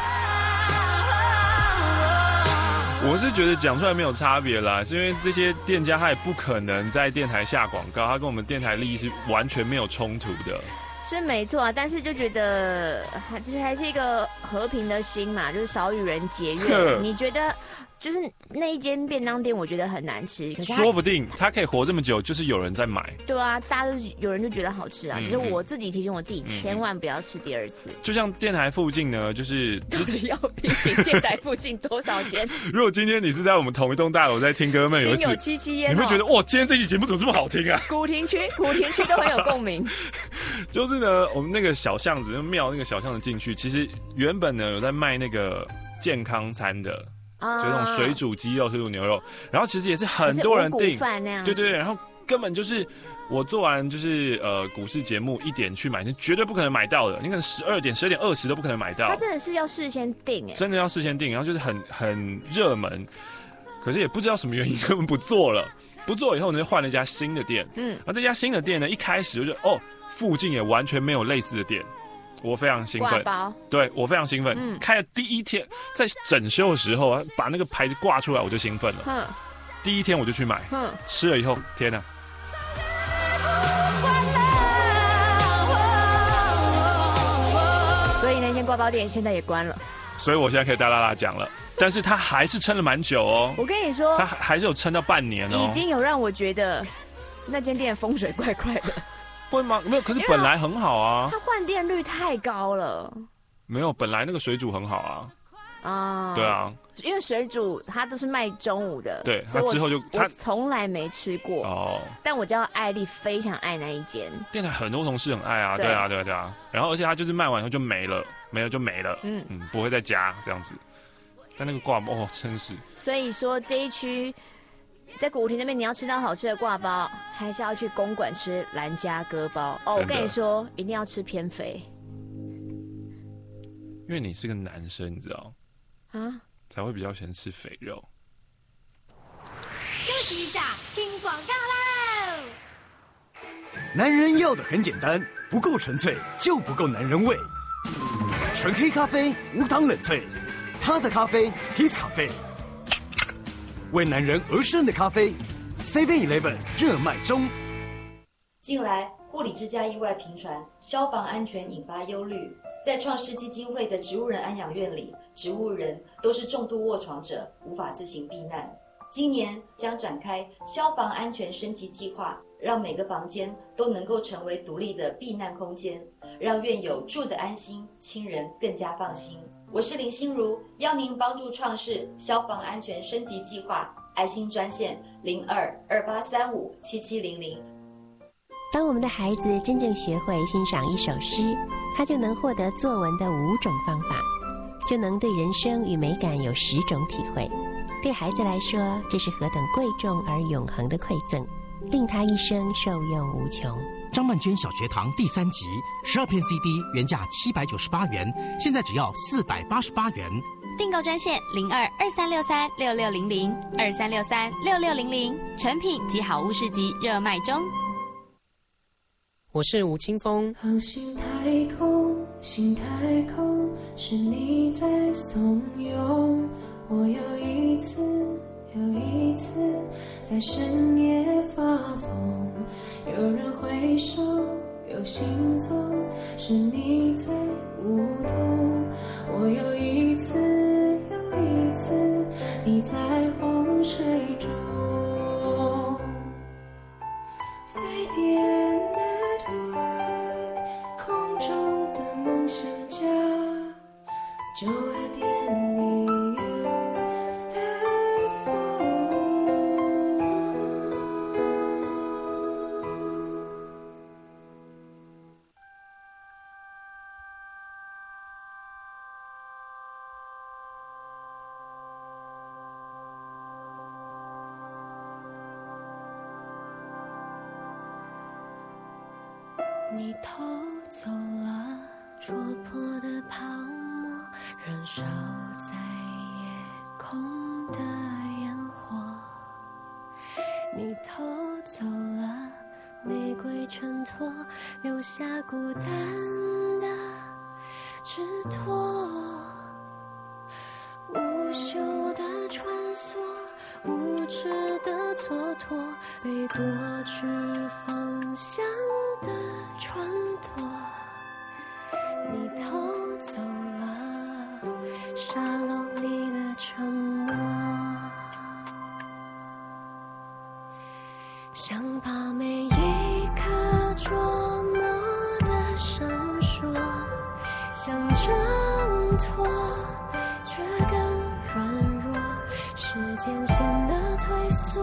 我是觉得讲出来没有差别啦，是因为这些店家他也不可能在电台下广告，他跟我们电台利益是完全没有冲突的。 是没错啊，但是就觉得其实还是一个和平的心嘛，就是少与人结怨。你觉得就是那一间便当店，我觉得很难吃。可是说不定它可以活这么久，就是有人在买。 对啊，大家都有人就觉得好吃啊。 嗯、 只是我自己提醒我自己，千万不要吃第二次。 就像电台附近呢，就是到底要批评电台附近多少间？ 如果今天你是在我们同一栋大楼在听歌妹有心有戚戚焉， 你会觉得哇，今天这期节目怎么这么好听啊？ 古亭区，古亭区都很有共鸣。 就是呢，我们那个小巷子，那庙那个小巷子进去，其实原本呢有在卖那个健康餐的。啊、就那种水煮鸡肉、水煮牛肉，然后其实也是很多人订，对对对，然后根本就是我做完就是呃股市节目一点去买，是绝对不可能买到的，你可能十二点、十二点二十都不可能买到。 他真的是要事先订哎， 真的要事先订，然后就是很很热门，可是也不知道什么原因根本不做了，不做以后呢就换了一家新的店，嗯，然后这家新的店呢一开始就哦附近也完全没有类似的店。我非常兴奋，对我非常兴奋。嗯、开了第一天，在整修的时候，把那个牌子挂出来，我就兴奋了。嗯、第一天我就去买，嗯、吃了以后，天哪！ 所以那间挂包店现在也关了。 所以我现在可以大大大讲了，但是他还是撑了蛮久哦。 我跟你说， 他还是有撑到半年哦。 已经有让我觉得那间店风水怪怪的。 会吗？没有，可是本来很好啊。 它换店率太高了。 没有，本来那个水煮很好啊。啊，对啊， 因为水煮它都是卖中午的， 对，它之后就我从来没吃过哦。但我知道艾丽非常爱那一间店，台很多同事很爱啊，对啊，对啊，对啊。然后而且它就是卖完以后就没了，没了就没了，嗯嗯，不会再加这样子。但那个挂包哦，真是。 所以说这一区。在古亭那边，你要吃到好吃的挂包，还是要去公馆吃兰家割包哦。我跟你说，一定要吃偏肥， 因为你是个男生，你知道啊，才会比较喜欢吃肥肉。 休息一下，听广告喽。 男人要的很简单，不够纯粹就不够男人味。纯黑咖啡，无糖冷萃，他的咖啡 ，His 咖啡。为男人而生的咖啡 ，Seven Eleven 热卖中。 近来护理之家意外频传，消防安全引发忧虑。在创世基金会的植物人安养院里，植物人都是重度卧床者，无法自行避难。今年将展开消防安全升级计划，让每个房间都能够成为独立的避难空间，让院友住得安心，亲人更加放心。我是林心如，邀您帮助创世消防安全升级计划，爱心专线零二二八三五七七零零。 当我们的孩子真正学会欣赏一首诗，他就能获得作文的五种方法，就能对人生与美感有十种体会。对孩子来说，这是何等贵重而永恒的馈赠，令他一生受用无穷。 张曼娟小学堂第三集，十二片 C D 原价七百九十八元，现在只要四百八十八元。 订购专线零二二三六三六六零零二三六三六六零零，成品及好物市集热卖中。 我是吴青峰。 航行太空，心太空，是你在怂恿我又一次又一次在深夜发疯。有人挥手，有行踪，是你在舞动。我又一次又一次你在洪水中。飞碟 Network， 空中的梦想家，就爱点你。 你偷走了戳破的泡沫，燃烧在夜空的烟火。你偷走了玫瑰衬托，留下孤单的枝托。无休的穿梭，无知的蹉跎，被夺去方向的穿脱。你偷走了沙漏里的沉默。 想挣脱，却更软弱，时间显得退缩，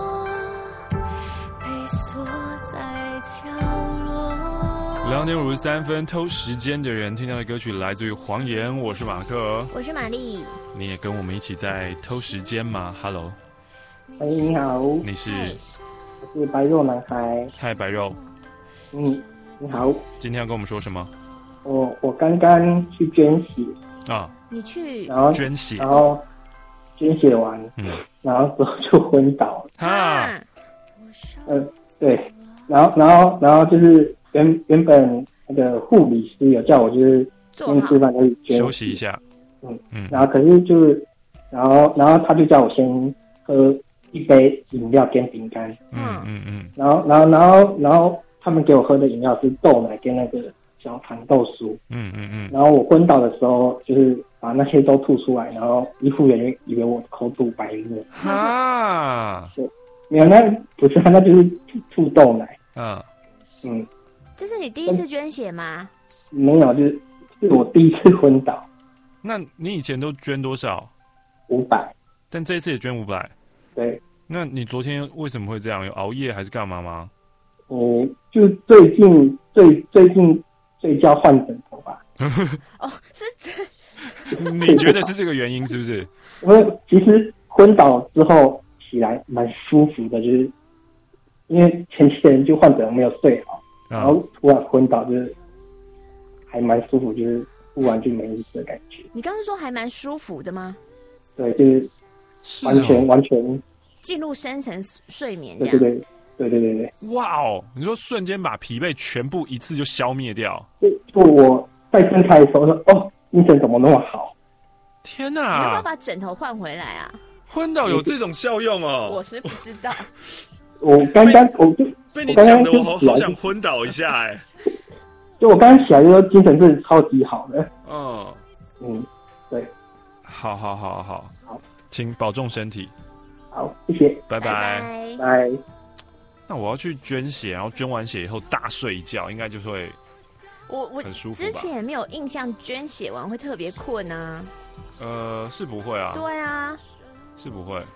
被锁在角落。 两点五十三分，偷时间的人听到的歌曲来自于黄妍，我是马克， 我是玛丽。 你也跟我们一起在偷时间吗 ？Hello， 哎，你好， 你是？ 我是白肉男孩。 嗨，白肉。 嗯，你好。 今天要跟我们说什么？ 我我刚刚去捐血啊， 你去， 然后捐血， 然后捐血完，嗯，然后之后就昏倒了。 啊， 呃，对，然后然后然后就是原原本那个护理师有叫我就是先吃饭再去捐血休息一下， 嗯嗯，然后可是就是，然后然后他就叫我先喝一杯饮料跟饼干， 嗯嗯嗯， 然后然后然后然后他们给我喝的饮料是豆奶跟那个小糖豆酥， 嗯嗯嗯， 然后我昏倒的时候就是把那些都吐出来，然后医护人员以为我口吐白沫， 哈， 对，没有，那不是，那就是吐吐豆奶， 嗯嗯， 这是你第一次捐血吗？ 没有，就是是我第一次昏倒。 那你以前都捐多少？ 五百， 但这一次也捐五百。 对， 那你昨天为什么会这样？有熬夜还是干嘛吗？ 嗯，就最近最最近睡觉换枕头吧。 哦，是这。 你觉得是这个原因是不是？ 因为其实昏倒之后起来蛮舒服的，就是因为前天就换枕头没有睡好，然后突然昏倒，就是还蛮舒服，就是突然就没意思的感觉。 你刚刚说还蛮舒服的吗？ 对，就是完全、哦、完全进入深层睡眠这样。对对对对对对对。 哇哦！你说瞬间把疲惫全部一次就消灭掉？ 就就我在睁开的时候说，哦，精神怎么那么好？ 天哪！ 你要不要把枕头换回来啊？ 昏倒有这种效用哦？ 我是不知道。 我刚刚我就被你讲的，我好好想昏倒一下哎、欸。 就我刚刚起来就说精神真的超级好的。 嗯嗯，对。 好好好好好， 请保重身体。 好，谢谢， 拜拜拜。 那我要去捐血，然后捐完血以后大睡一觉，应该就会我我很舒服吧？ 之前也没有印象捐血完会特别困啊。 呃，是不会啊。 对啊， 是不会。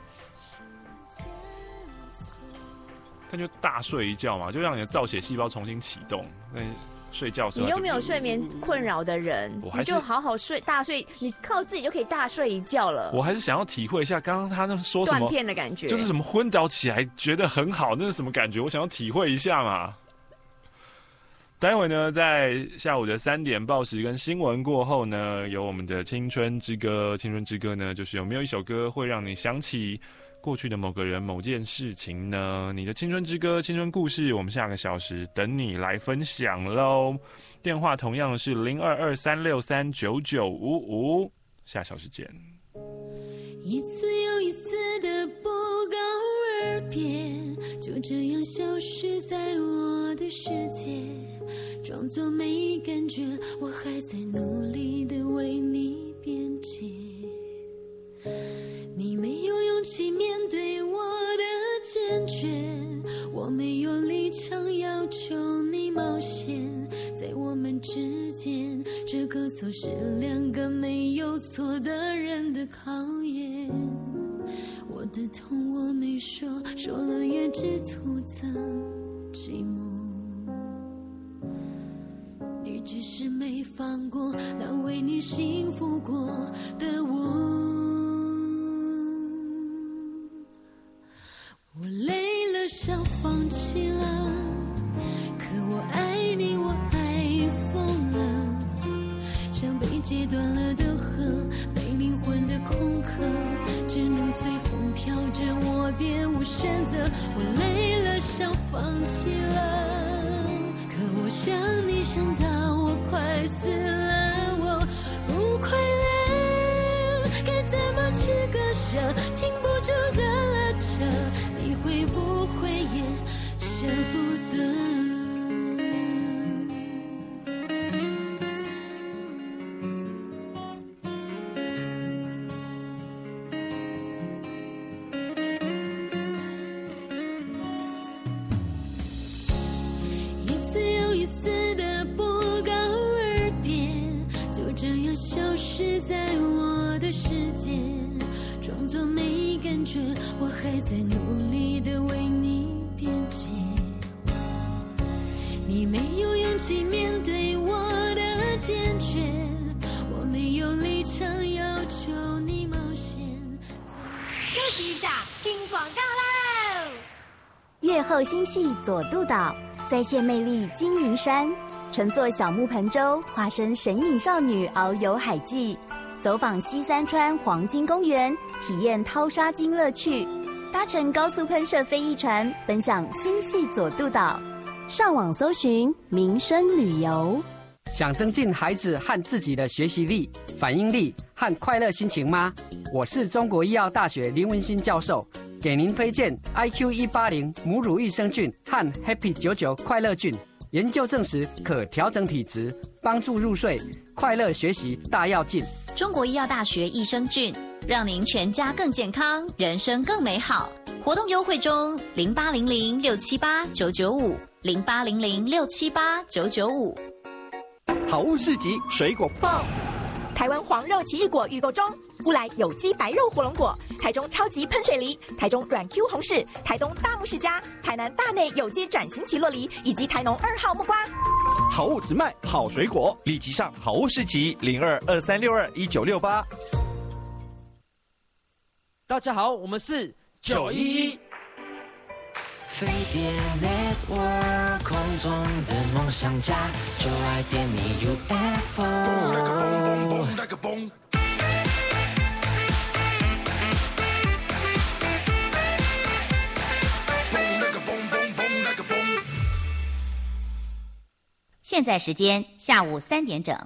但就大睡一觉嘛，就让你的造血细胞重新启动。那睡觉的时候， 你又没有睡眠困扰的人，你就好好睡，大睡，你靠自己就可以大睡一觉了。 我还是想要体会一下刚刚他那说什么断片的感觉， 就是什么昏倒起来觉得很好，那是什么感觉？我想要体会一下嘛。待会呢，在下午的三点报时跟新闻过后呢，有我们的青春之歌。青春之歌呢，就是有没有一首歌会让你想起过去的某个人、某件事情呢？你的青春之歌、青春故事，我们下个小时等你来分享喽。电话同样是零二二三六三九九五五，下小时见。 一次又一次的不告而别，就这样消失在我的世界，装作没感觉，我还在努力的为你辩解。你没有勇气面对我的坚决，我没有立场要求你冒险，在我们之间，这个错是两个没有错的人的考验。我的痛我没说，说了也只徒增寂寞。你只是没放过那为你幸福过的我。我累了，想放弃了，可我爱你，我爱疯了，像被截断了的河，被灵魂的空壳，只能随风飘着，我别无选择。我累了，想放弃了，可我想你想到我快死了，我不快乐，该怎么去割舍，停不住的拉扯，你会不会也舍不得？一次又一次的不告而别，就消失在我的世界，装作没感觉，我还在努力的为你辩解。你没有勇气面对我的坚决，我没有立场要求你冒险。 休息一下，听广告喽！ 月后新戏佐渡岛，再现魅力金银山，乘坐小木盆舟，化身神隐少女遨游海际，走访西三川黄金公园，体验掏沙鲸乐趣，搭乘高速喷射飞翼船，奔向新戏佐渡岛。上网搜寻民生旅游。 想增进孩子和自己的学习力、反应力和快乐心情吗？我是中国医药大学林文新教授，给您推荐 I Q 一八零母乳益生菌和 Happy 九九快乐菌。研究证实可调整体质，帮助入睡，快乐学习大要进。 中国医药大学益生菌，让您全家更健康，人生更美好。活动优惠中，零八零零六七八九九五，零八零零六七八九九五。 好物市集水果报， 台湾黄肉奇异果预购中，乌来有机白肉火龙果，台中超级喷水梨，台中软 Q 红柿，台东大木世家，台南大内有机转型奇洛梨，以及台农二号木瓜。 好物只卖好水果，立即上好物市集零二二三六二一九六八。 大家好，我们是九一一。 飞碟 Network 空中的梦想家，就爱点你 U F O。 现在时间下午三点整。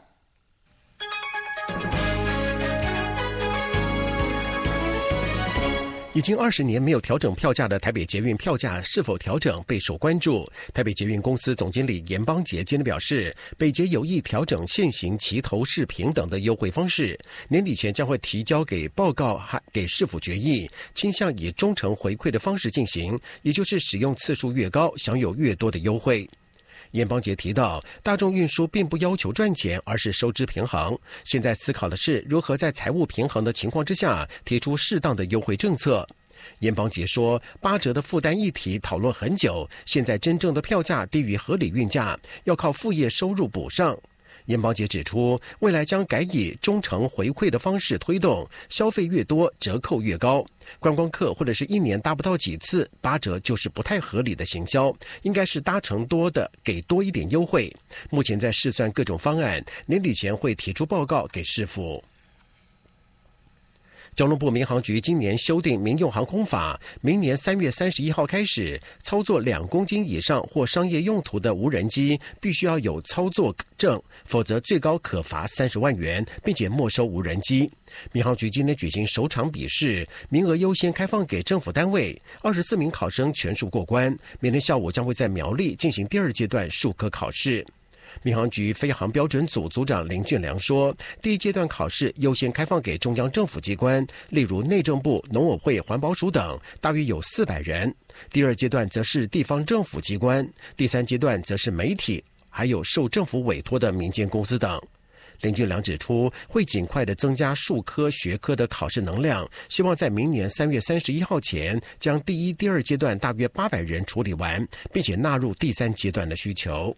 已经二十年没有调整票价的台北捷运票价是否调整备受关注。台北捷运公司总经理严邦杰今天表示，北捷有意调整现行齐头式平等的优惠方式，年底前将会提交给报告和给市府决议，倾向以忠诚回馈的方式进行，也就是使用次数越高，享有越多的优惠。严邦杰提到，大众运输并不要求赚钱，而是收支平衡。现在思考的是如何在财务平衡的情况之下，提出适当的优惠政策。严邦杰说，八折的负担议题讨论很久，现在真正的票价低于合理运价，要靠副业收入补上。严邦杰指出，未来将改以忠诚回馈的方式推动，消费越多折扣越高。观光客或者是一年搭不到几次，八折就是不太合理的行销，应该是搭乘多的给多一点优惠。目前在试算各种方案，年底前会提出报告给市府。交通部民航局今年修订民用航空法，明年三月三十一号开始，操作两公斤以上或商业用途的无人机，必须要有操作证，否则最高可罚三十万元，并且没收无人机。民航局今天举行首场笔试，名额优先开放给政府单位，二十四名考生全数过关。明天下午将会在苗栗进行第二阶段术科考试。民航局飞航标准组组长林俊良说，第一阶段考试优先开放给中央政府机关，例如内政部、农委会、环保署等，大约有四百人。第二阶段则是地方政府机关，第三阶段则是媒体，还有受政府委托的民间公司等。林俊良指出，会尽快的增加术科学科的考试能量，希望在明年三月三十一号前将第一、第二阶段大约八百人处理完，并且纳入第三阶段的需求。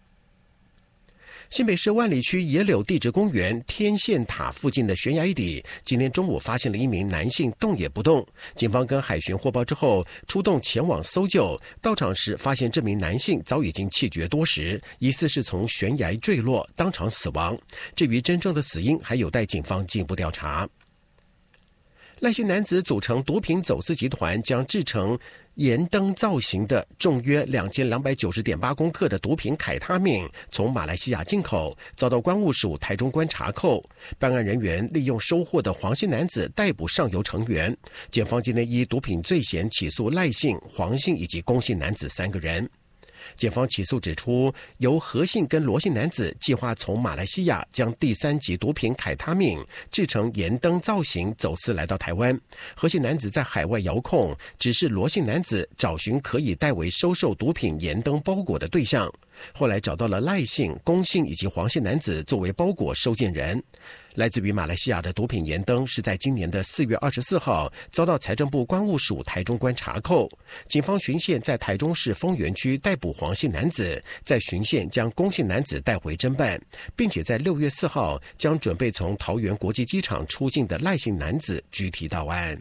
新北市万里区野柳地质公园天线塔附近的悬崖底，今天中午发现了一名男性动也不动。警方跟海巡获报之后，出动前往搜救。到场时发现这名男性早已经气绝多时，疑似是从悬崖坠落，当场死亡。至于真正的死因，还有待警方进一步调查。赖姓男子组成毒品走私集团，将制成盐灯造型的重约两千两百九十点八公克的毒品凯他命从马来西亚进口，遭到关务署台中关查扣。办案人员利用收获的黄姓男子逮捕上游成员。检方今天依毒品罪嫌起诉赖姓、黄姓以及龚姓男子三个人。检方起诉指出，由何姓跟罗姓男子计划从马来西亚将第三级毒品凯他命制成盐灯造型走私来到台湾。何姓男子在海外遥控，指示罗姓男子找寻可以代为收受毒品盐灯包裹的对象。后来找到了赖姓、龚姓以及黄姓男子作为包裹收件人。 来自于马来西亚的毒品盐灯是在今年的四月二十四号遭到财政部关务署台中关查扣，警方循线在台中市丰原区逮捕黄姓男子，在循线将龚姓男子带回侦办，并且在六月四号将准备从桃园国际机场出境的赖姓男子拘提到案。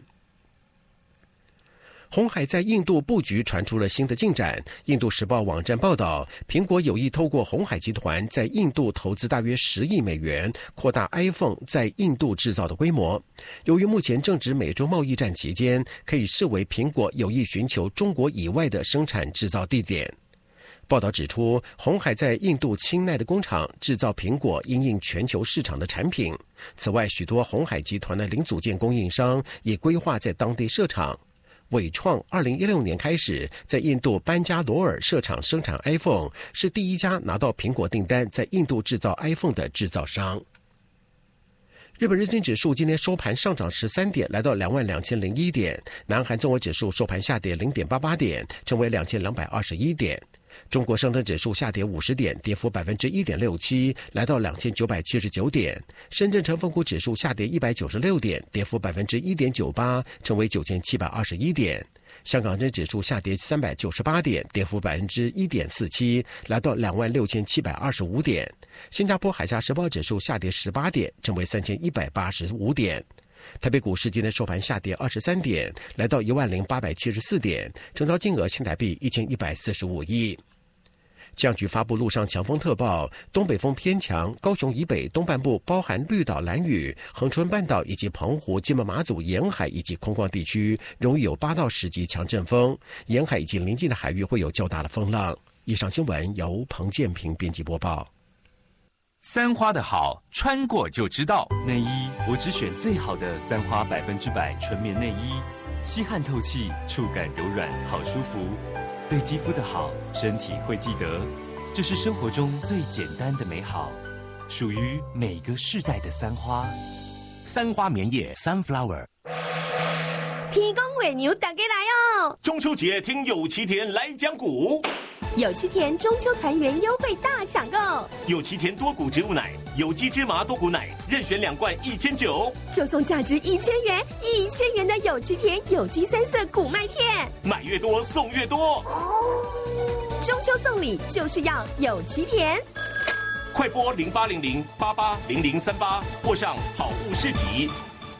鸿海在印度布局传出了新的进展。印度时报网站报道，苹果有意透过鸿海集团在印度投资大约十亿美元，扩大 iPhone 在印度制造的规模。由于目前正值美洲贸易战期间，可以视为苹果有意寻求中国以外的生产制造地点。报道指出，鸿海在印度钦奈的工厂制造苹果因应全球市场的产品。此外，许多鸿海集团的零组件供应商也规划在当地设厂。伟创二零一六年开始在印度班加罗尔设厂生产 iPhone， 是第一家拿到苹果订单在印度制造 iPhone 的制造商。日本日经指数今天收盘上涨十三点，来到两万两千零一点。南韩综合指数收盘下跌零点八八点，成为两千两百二十一点。中国上证指数下跌五十点，跌幅百分之一点六七，来到两千九百七十九点。深圳成分股指数下跌一百九十六点，跌幅百分之一点九八，成为九千七百二十一点。香港证指数下跌三百九十八点，跌幅百分之一点四七，来到两万六千七百二十五点。新加坡海峡时报指数下跌十八点，成为三千一百八十五点。台北股市今天收盘下跌二十三点，来到一万零八百七十四点，成交金额新台币一千一百四十五亿。气象局发布陆上强风特报，东北风偏强，高雄以北东半部包含绿岛、兰屿、恒春半岛以及澎湖、金门、马祖沿海以及空旷地区容易有八到十级强阵风，沿海以及邻近的海域会有较大的风浪。以上新闻由彭建平编辑播报。 三花的好，穿过就知道。内衣我只选最好的三花百分之百纯棉内衣，吸汗透气，触感柔软，好舒服。对肌肤的好，身体会记得，这是生活中最简单的美好，属于每个世代的三花。三花棉叶 Sunflower。 天公月牛大家来哦！ 中秋节听有奇田来讲股。 有奇田中秋团圆优惠大抢购， 有奇田多谷植物奶、有机芝麻多谷奶，任选两罐一千九， 就送价值一千元、一千元的有奇田有机三色谷麦片， 买越多送越多。 中秋送礼就是要有奇田， 快拨零八零零八八零零三八，或上好物市集。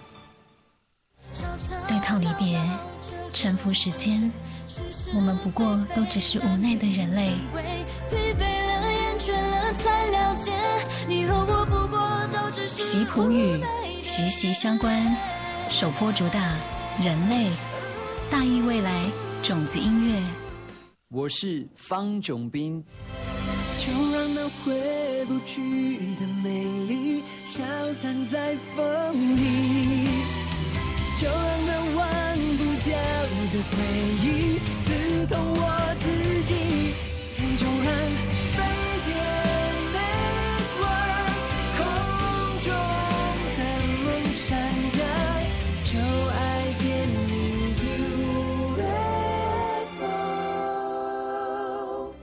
对抗离别，沉浮时间，我们不过都只是无奈的人类。习普语，息息相关，手波主打人类，大义未来，种子音乐。 我是方炯斌。 就让那回不去的美丽消散在风里，就让那忘不掉的回忆刺痛我自己，就让飞天泪光空中的梦闪着，就爱点你 U F O。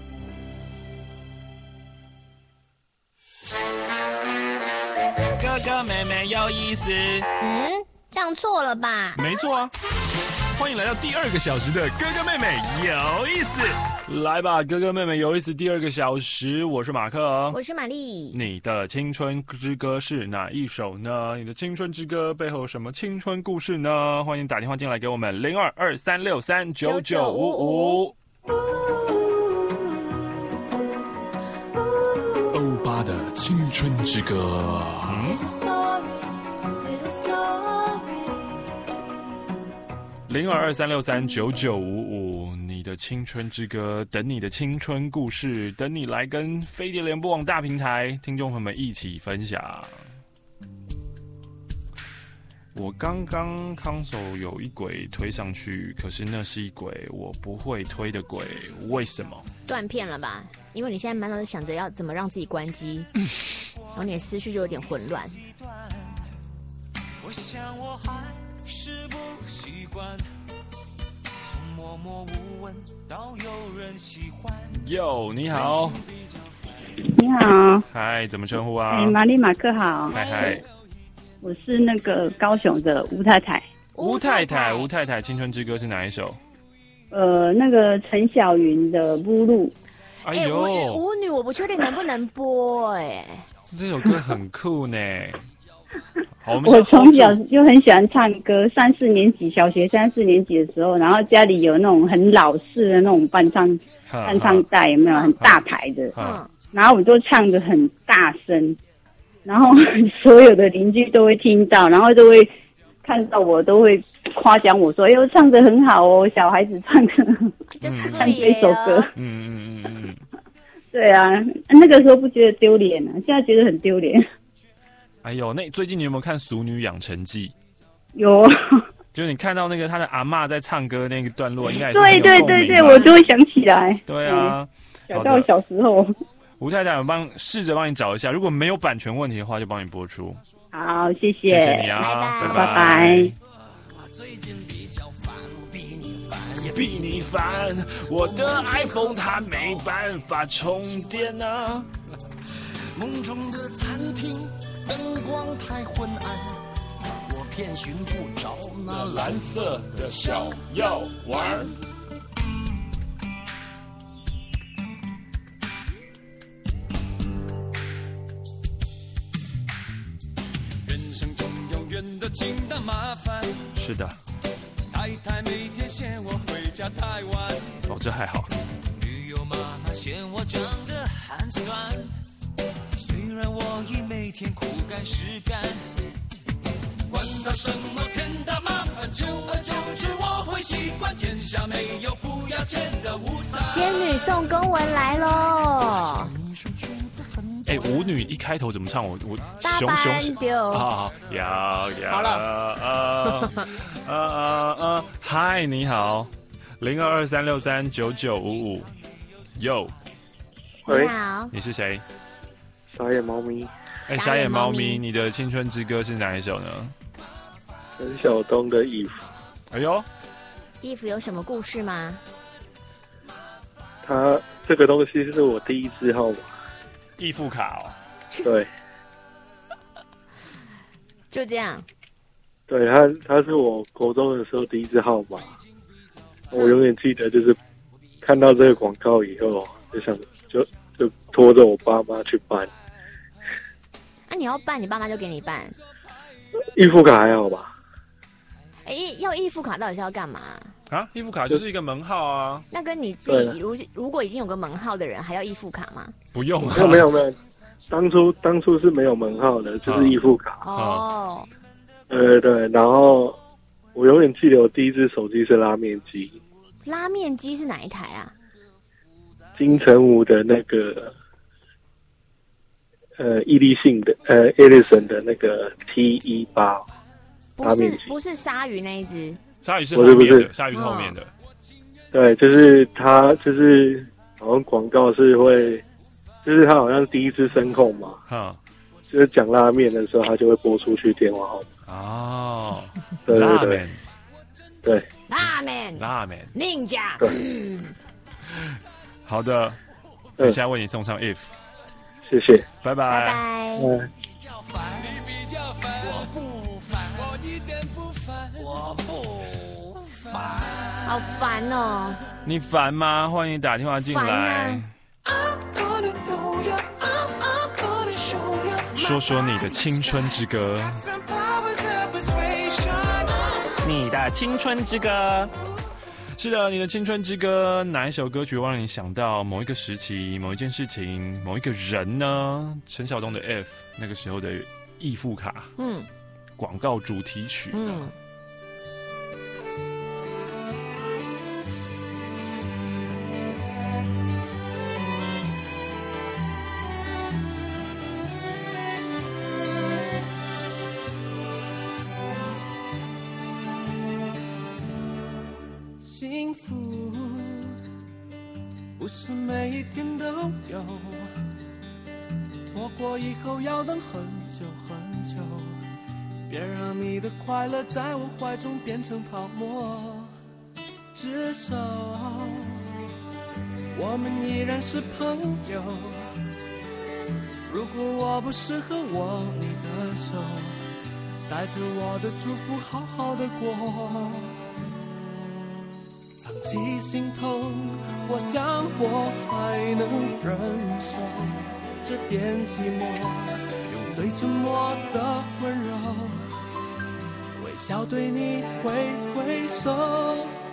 哥哥妹妹有意思。 嗯，这样错了吧？ 没错啊。欢迎来到第二个小时的哥哥妹妹有意思，来吧，哥哥妹妹有意思第二个小时，我是马克， 我是玛丽。 你的青春之歌是哪一首呢？你的青春之歌背后有什么青春故事呢？欢迎打电话进来给我们零二二三六三九九五五。 欧巴的青春之歌。嗯零二二三六三九九五五，你的青春之歌，等你的青春故事，等你来跟飞碟联播网大平台听众朋友们一起分享。我刚刚 console 有一轨推上去，可是那是一轨我不会推的轨，为什么？ 断片了吧？因为你现在满脑子想着要怎么让自己关机，然后你的思绪就有点混乱。 我想我还是不习惯，从默默无闻到有人喜欢。 哟，你好。 你好， 嗨，怎么称呼啊？ 哎，玛丽马克好， 嗨嗨， 我是那个高雄的吴太太。 吴太太，吴太太，《青春之歌》是哪一首？ 呃，那个陈小云的《目录》。 哎呦， 舞舞女我不确定能不能播哎、欸。 这首歌很酷呢。好，我们我从小就很喜欢唱歌，三四年级，小学三四年级的时候，然后家里有那种很老式的那种伴唱伴唱带，有没有很大台的？嗯，然后我都唱得很大声，然后所有的邻居都会听到，然后都会看到我，都会夸奖我说：“哎呦，唱得很好哦，小孩子唱的唱这首歌。” 嗯嗯嗯嗯， 对啊，那个时候不觉得丢脸啊，现在觉得很丢脸。 哎呦，那最近你有没有看《俗女养成记》？ 有， 就是你看到那个他的阿嬷在唱歌那个段落，应该也是对对对对，我就会想起来。 对啊， 想到小时候。 吴太太，我帮试着帮你找一下，如果没有版权问题的话，就帮你播出。 好，谢谢， 谢谢你啊， 拜拜拜拜。 比你烦，我的 iPhone 它没办法充电啊。 梦中的餐厅灯光太昏暗，我偏寻不着那蓝色的小药丸。人生中有远的近的麻烦， 是的。 太太每天嫌我回家太晚， 哦，这还好。 女友妈妈嫌我长得寒酸，虽然我已每天苦干实干，管他什么天大麻烦，久而久之我会习惯，天下没有不要钱的午餐。 仙女送公文来喽！ 哎，舞女一开头怎么唱？我我熊熊丢啊呀呀！ 好了， 啊啊啊啊！嗨，你好，零二二三六三九九五五，Yo， 你好， 你是谁？ 傻眼猫咪。 哎，傻眼猫咪，你的青春之歌是哪一首呢？ 陈晓东的衣服。 哎呦， 衣服有什么故事吗？ 他这个东西是我第一支号码。 易付卡哦， 对， 就这样。 对他，他是我国中的时候第一支号码，我永远记得，就是看到这个广告以后，就想就就拖着我爸妈去办。 那、啊、你要办，你爸妈就给你办。 易付卡还好吧？ 哎、欸，要易付卡到底是要干嘛？ 啊，易付卡就是一个门号啊。 那跟你自己如如果已经有个门号的人，还要易付卡吗？ 不用、啊， 没有没有没有，当初当初是没有门号的，就是易付卡。 哦， 对对，然后我永远记得我第一只手机是拉面机。 拉面机是哪一台啊？ 金城武的那个，呃，伊利信的，呃 ，Edison 的那个 T 一八。 不是不是鲨鱼那一只， 鲨鱼是后面的，鲨鱼是后面的。 对，就是它，就是好像广告是会，就是它好像第一支声控嘛， 哈， 就是讲拉面的时候，它就会播出去电话号码。 哦， 对对对，对， 拉面， 拉面 ，Ninja。 对， 好的，等一下为你送上 If， 谢谢， 拜拜， 拜拜。 嗯。 我不烦，我一点不烦，我不烦， 好烦哦！ 你烦吗？欢迎打电话进来，说说你的青春之歌，你的青春之歌。是的，你的青春之歌，哪一首歌曲会让你想到某一个时期、某一件事情、某一个人呢？陈晓东的 F， 那个时候的易付卡， 嗯， 广告主题曲， 嗯。 幸福不是每一天都有，错过以后要等很久很久，别让你的快乐在我怀中变成泡沫。至少我们依然是朋友， 如果我不适合握你的手，带着我的祝福好好的过。藏起心痛，我想我还能忍受这点寂寞，用最沉默的温柔微笑对你挥挥手。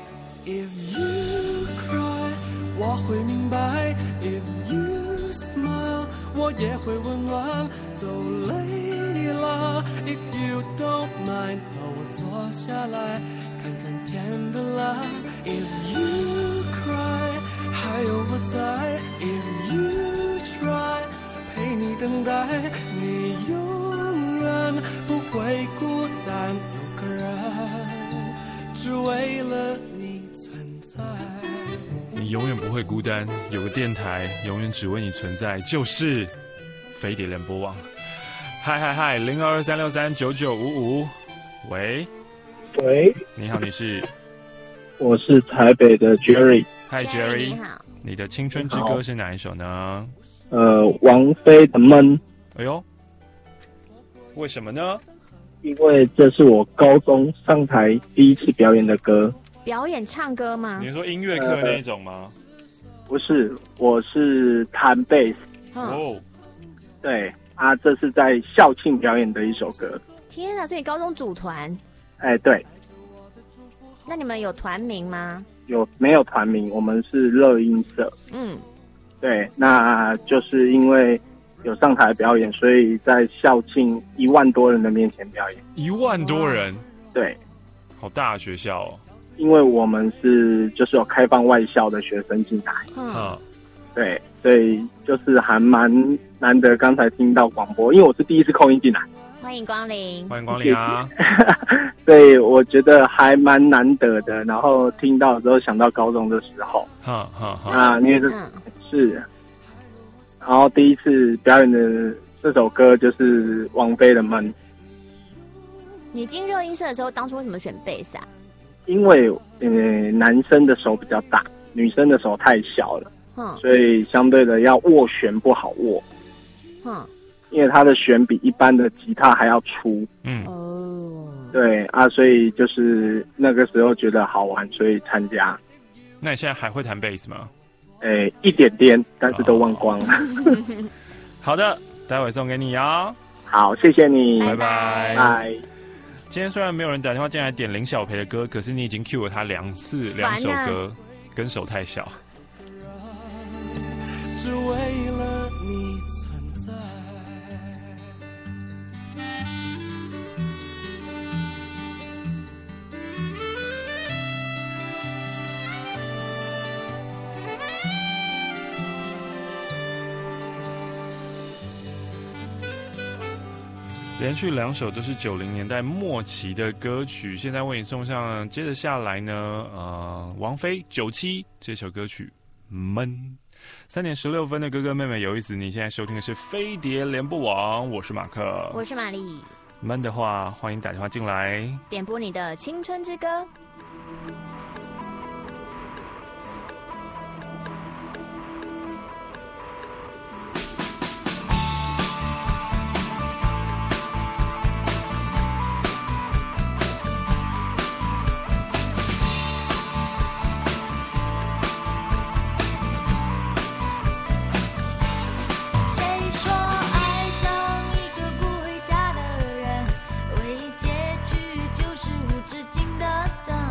If you cry 我会明白， If you smile 我也会温暖。走累了 If you don't mind 和我坐下来看看天的蓝。 If you cry 还有我在， If you try 陪你等待，你永远不会孤单，有个人只为了你存在。 你永远不会孤单，有个电台永远只为你存在，就是飞碟联播网。嗨嗨嗨，零二二三六三九九五五，喂喂， 你好，你是？ 我是台北的 Jerry。 嗨 Jerry， 你好。你的青春之歌是哪一首呢？ 呃，王菲的《闷》。 哎呦，为什么呢？ 因为这是我高中上台第一次表演的歌。 表演唱歌吗？ 你说音乐课那一种吗？ 呃、不是，我是弹贝斯。 哦， 对啊，这是在校庆表演的一首歌。 天啊！所以高中组团？ 哎，对。 那你们有团名吗？ 有，没有团名，我们是热音社。 嗯， 对，那就是因为有上台表演，所以在校庆一万多人的面前表演。 一万多人？ 对， 好大的学校哦。 因为我们是就是有开放外校的学生进来， 嗯， 对，所以就是还蛮难得。刚才听到广播，因为我是第一次扣音进来， 欢迎光临， 欢迎光临啊！ 对，我觉得还蛮难得的。然后听到之后想到高中的时候， 哈哈哈啊，因为这、嗯、是，然后第一次表演的这首歌就是王菲的《闷》。 你进热音社的时候，当初为什么选贝斯啊？ 因为呃男生的手比较大，女生的手太小了，嗯，所以相对的要握弦不好握，嗯，因为它的弦比一般的吉他还要粗， 嗯， 哦， 对啊，所以就是那个时候觉得好玩，所以参加。 那你现在还会弹贝斯吗？ 诶，一点点，但是都忘光了。 哦、好的，待会送给你哦。 好，谢谢你， 拜拜。 拜。 今天虽然没有人打电话进来点林小培的歌，可是你已经 cue 了他两次两首歌，跟手太小。 只为了你存在。 连续两首都是九零年代末期的歌曲，现在为你送上。接着下来呢，呃，王菲九七这首歌曲《闷》。三点十六分的哥哥妹妹有意思，你现在收听的是飞碟联播网，我是马克， 我是玛丽。 闷的话，欢迎打电话进来， 点播你的青春之歌。 无止境的等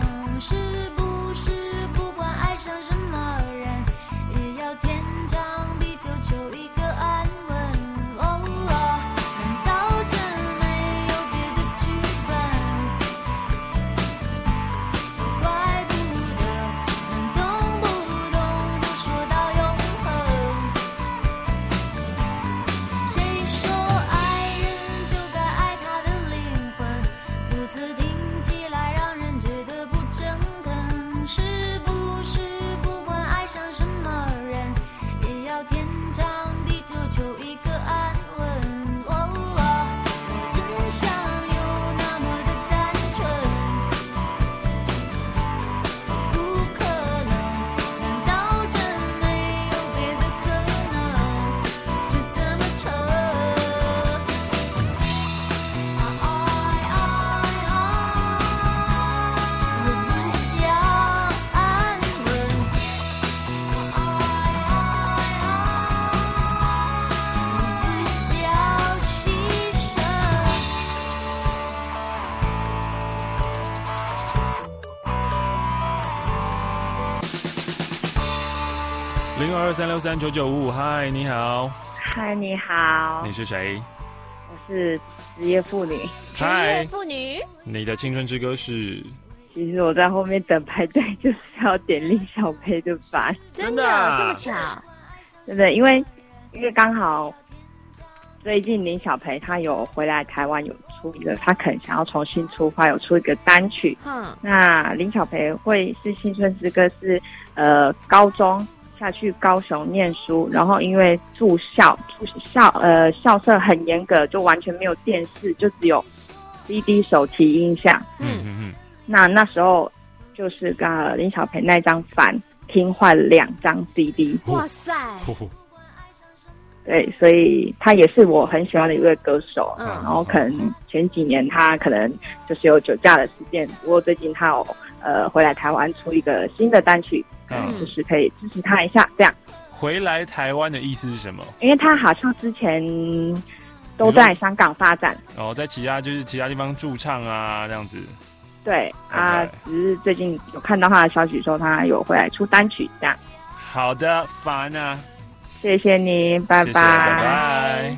二三六三九九五五，嗨，你好。 嗨，你好。 你是谁？ 我是职业妇女。 职业妇女。 你的青春之歌是？ 其实我在后面等排队，就是要点林小培的版。 真的、啊、这么巧？ 对对，因为因为刚好最近林小培他有回来台湾，有出一个，他可能想要重新出发，有出一个单曲。嗯，那林小培会是青春之歌是呃高中下去高雄念书，然后因为住校住校呃校舍很严格，就完全没有电视，就只有 C D 手提音响。嗯嗯嗯。那那时候就是跟林小培那张反听坏了两张 C D。 哇塞！ 对，所以他也是我很喜欢的一位歌手。嗯，然后可能前几年他可能就是有酒驾的事件，不过最近他有呃回来台湾出一个新的单曲，嗯，就是可以支持他一下。这样回来台湾的意思是什么？ 因为他好像之前都在香港发展， 哦，在其他就是其他地方驻唱啊，这样子。 对啊，只是最近有看到他的消息说他有回来出单曲，这样。 好的，烦啊。 谢谢你，拜拜， 谢谢拜拜。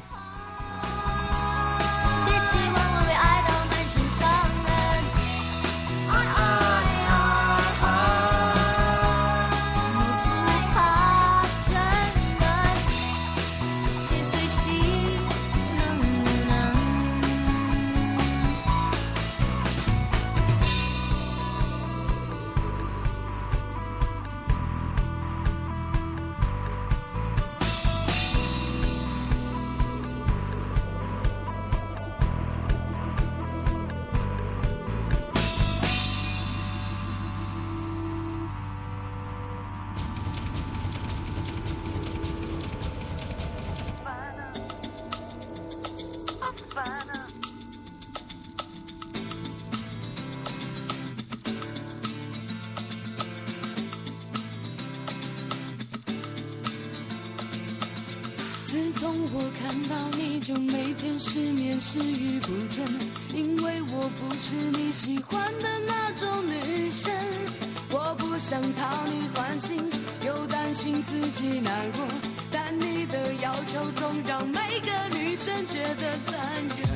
自从我看到你就每天失眠食欲不振，因为我不是你喜欢的那种女生，我不想讨你欢心，又担心自己难过，但你的要求总让每个女生觉得残忍。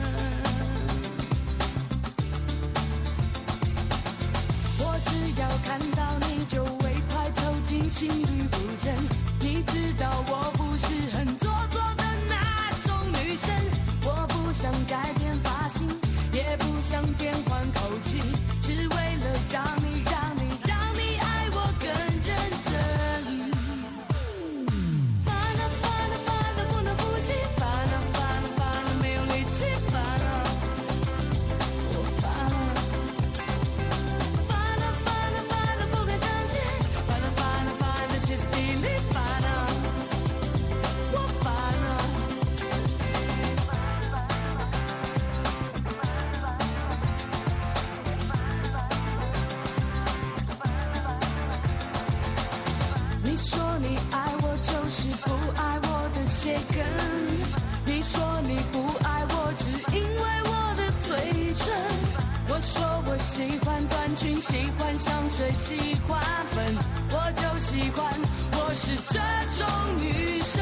我只要看到你就会快抽筋，心律不正，你知道我不是很做作的那种女生，我不想改变发型，也不想变换口气，只为了让你让你让你爱我更认真。烦啊烦啊烦啊不能呼吸，烦啊烦啊烦啊没有力气，烦啊我烦啊烦啊烦啊烦啊不敢相信，烦啊烦啊烦啊歇斯底里，烦啊我烦啊。你说你爱我就是不爱我的鞋跟，你说你不爱我只因为我的嘴唇，我说我喜欢短裙，喜欢香水，喜欢粉，我就喜欢我是这种女生。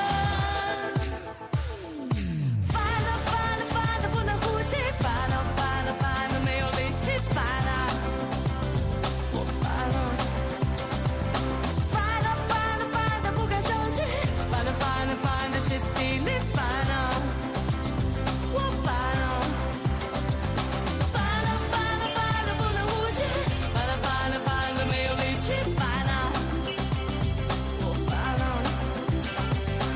烦啊烦啊烦啊不能呼吸，烦啊烦啊烦啊没有力气，烦啊我烦啊烦啊烦啊烦啊不敢相信，烦啊烦啊烦啊歇斯底里，烦啊我烦啊烦啊烦啊烦啊不能呼吸，烦啊烦啊烦啊没有力气，烦啊我烦啊烦啊烦啊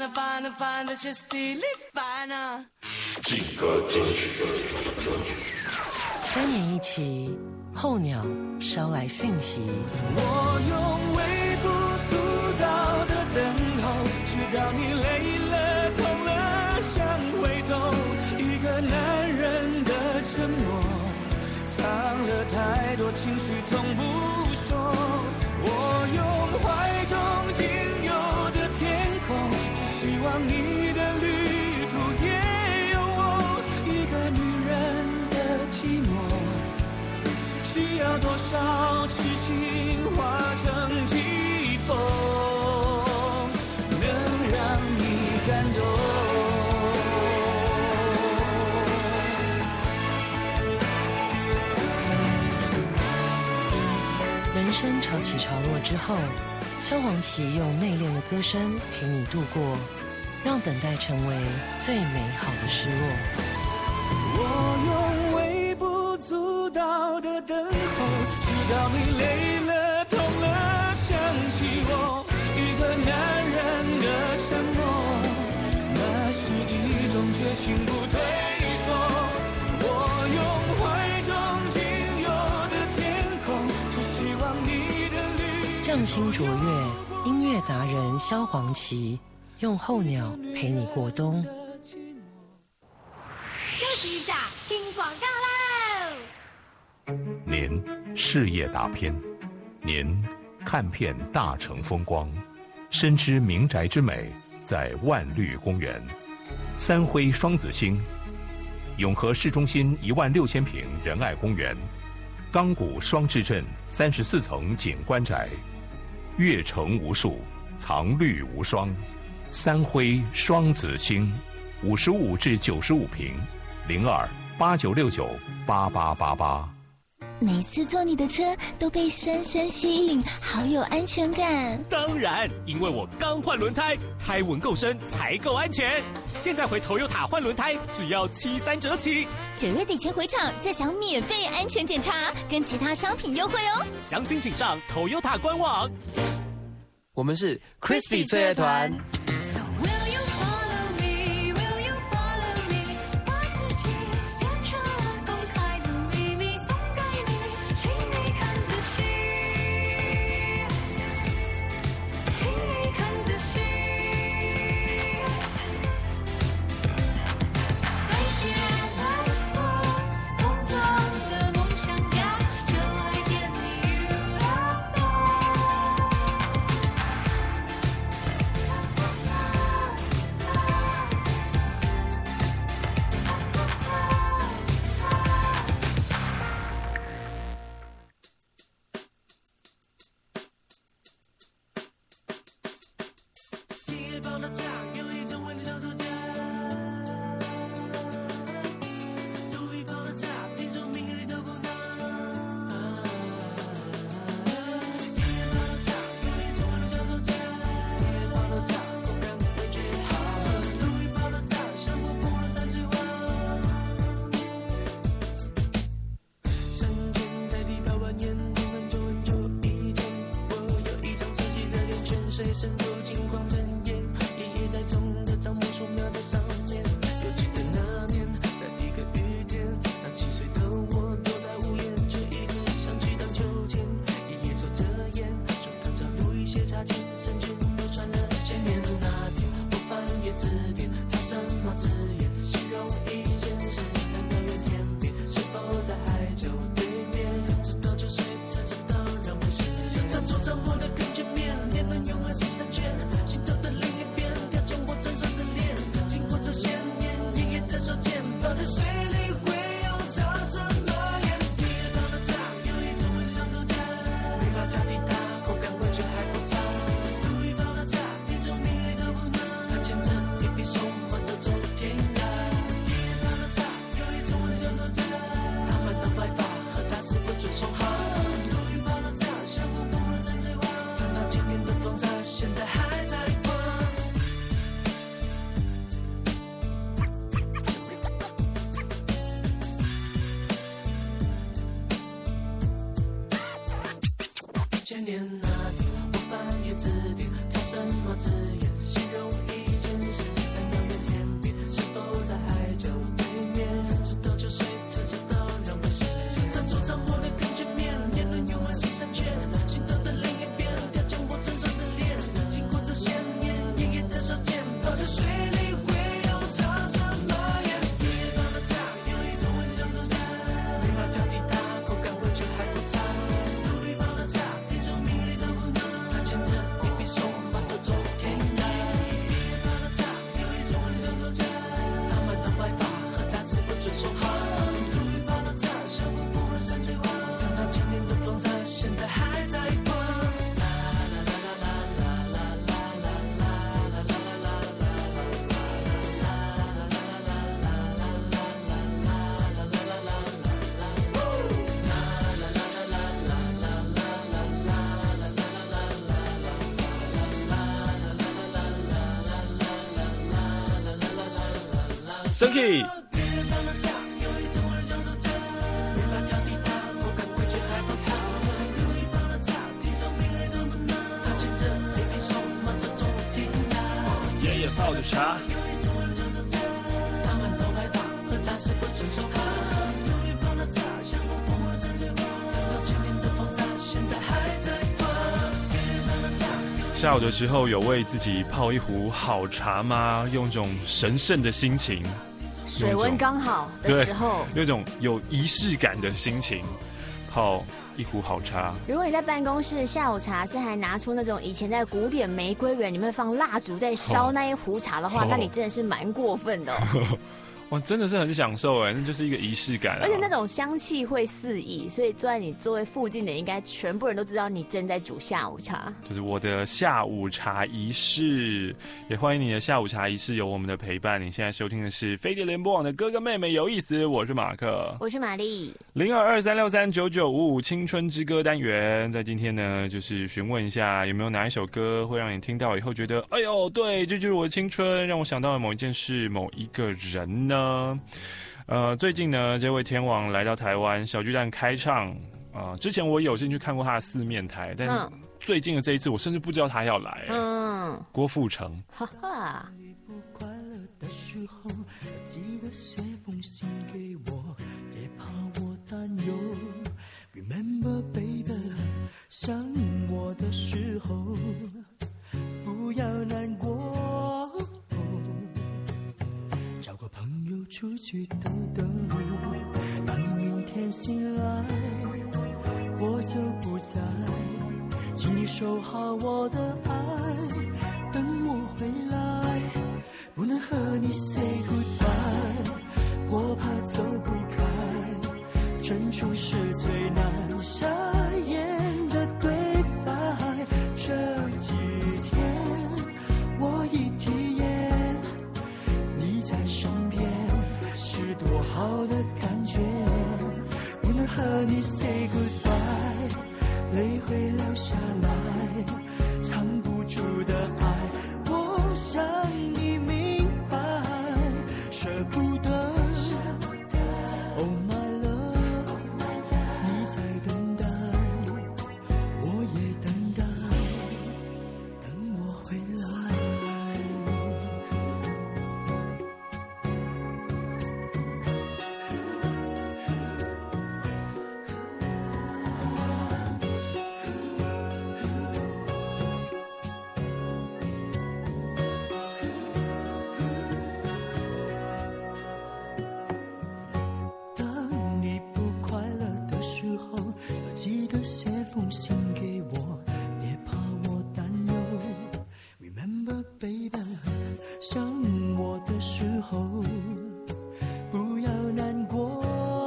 烦烦的烦的歇斯底里烦啊！ 劲歌金曲。 三年一期，候鸟捎来讯息。 我用微不足道的等候，直到你累了、痛了，想回头。一个男人的沉默，藏了太多情绪，从不说。我用怀中仅有的天空，只希望你的旅途也有我。一个女人的寂寞，需要多少痴心化成疾风，能让你感动。 人生潮起潮落之后，萧煌奇用内敛的歌声陪你度过，让等待成为最美好的失落。 我用微不足道的等候，直到你累了、痛了，想起我。一个男人的沉默，那是一种绝情不退缩。我用怀中仅有的天空，只希望你的旅匠心卓越，音乐达人萧煌奇用候鸟陪你过冬。 休息一下，听广告喽！ 您事业打拼，您看遍大城风光，深知民宅之美在万绿公园、三辉双子星、永和市中心一万六千平仁爱公园、钢骨双至镇三十四层景观宅，悦城无数，藏绿无双。三辉双子星，五十五至九十五平。零二八九六九八八八八。 每次坐你的车都被深深吸引，好有安全感。 当然，因为我刚换轮胎，胎纹够深才够安全。现在回 Toyota 换轮胎只要七三折起， 九月底前回厂再享免费安全检查，跟其他商品优惠哦。 详情请上 Toyota 官网。 我们是 Crispy 翠乐团。 水深入金光阵眼，夜夜在冲的帐幕树苗在上面。犹记得那年，在一个雨天，那七岁的我躲在屋檐，却一直想去荡秋千。爷爷抽着烟，手烫着路易写插进身裙都穿了前面。那天我翻阅字典，查什么字眼形容一件事？难道远天边？是否在海角对面？直到九岁才知道让我时间。他坐在我的跟前面，年轮永恒是三圈，心头的另一边，条件我成熟的脸，经过这些年，爷爷的手剑泡在水里会有茶什么烟？你的头脑长，有一种微笑走家，没法挑剔它，口感味觉还不差。路易包的茶，一种命里都不能，他牵着一笔手。 升 key。爷爷泡的茶。下午的时候有为自己泡一壶好茶吗？用种神圣的心情， 水温刚好的时候， 有种有仪式感的心情，泡一壶好茶。 如果你在办公室下午茶是还拿出那种以前在古典玫瑰园里面放蜡烛在烧那一壶茶的话，哦、那你真的是蛮过分的、哦。 哇，真的是很享受哎，那就是一个仪式感、啊， 而且那种香气会四溢，所以坐在你座位附近的应该全部人都知道你正在煮下午茶。 就是我的下午茶仪式，也欢迎你的下午茶仪式有我们的陪伴。你现在收听的是飞碟联播网的哥哥妹妹有意思，我是马克， 我是玛丽， 零二二三六三九九五五青春之歌单元，在今天呢，就是询问一下有没有哪一首歌会让你听到以后觉得，哎呦，对，这就是我的青春，让我想到了某一件事、某一个人呢。呃，最近呢，这位天王来到台湾小巨蛋开唱啊、呃。之前我有幸去看过他的四面台，但最近的这一次，我甚至不知道他要来。嗯，郭富城。哈哈。不快乐的时候，记得写封信给我，别怕我担忧。Remember, baby， 想我的时候，不要难过。找个朋友出去兜兜，当你明天醒来，我就不在，请你守好我的爱，等我回来，不能和你 say goodbye， 我怕走不开，珍珠是最难下咽的对白，这几天我一体验你在身边是多好的感觉，不能和你 say goodbye， 泪会流下来，藏不住的爱，我想你明白，舍不得 Oh my love， 你在等待，我也等待，等我回来。信给我，别怕我担忧。Remember, baby， 想我的时候，不要难过。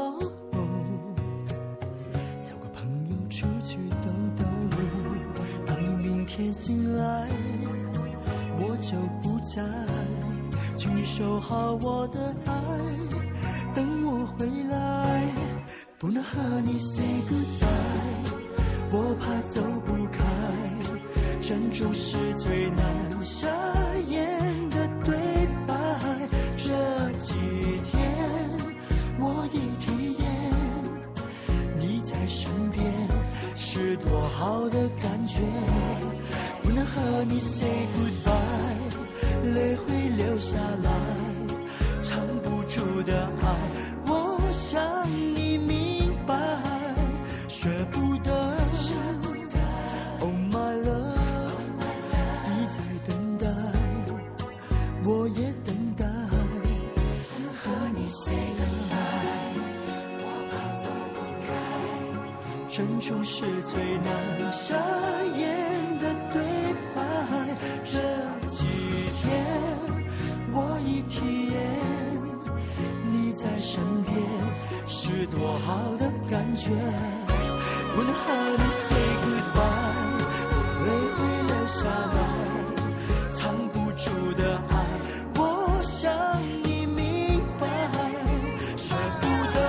找个朋友出去兜兜，当你明天醒来，我就不在，请你守好我的爱，等我回来，不能和你 say goodbye。我怕走不开，珍珠是最难下咽的对白，这几天我一体验你在身边是多好的感觉，不能和你 say goodbye， 泪会流下来，藏不住的爱，我想你明白，舍不得Oh my love， 你在等待，我也等待，和你 say goodbye， 我怕走不开，珍珠是最难下咽的对白，这几天我一体验你在身边是多好的感觉，不能和你 say goodbye， 泪会流下来，藏不住的爱，我想你明白，舍不得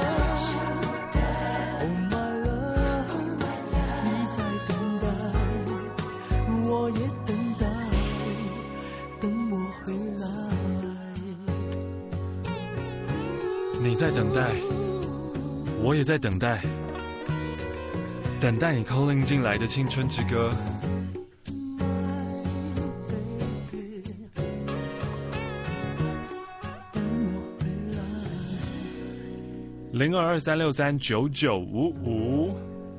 Oh my love， 你在等待，我也等待，等我回来。 你在等待，我也在等待，等待你 calling 进来的青春之歌。零二二三六三九九五五。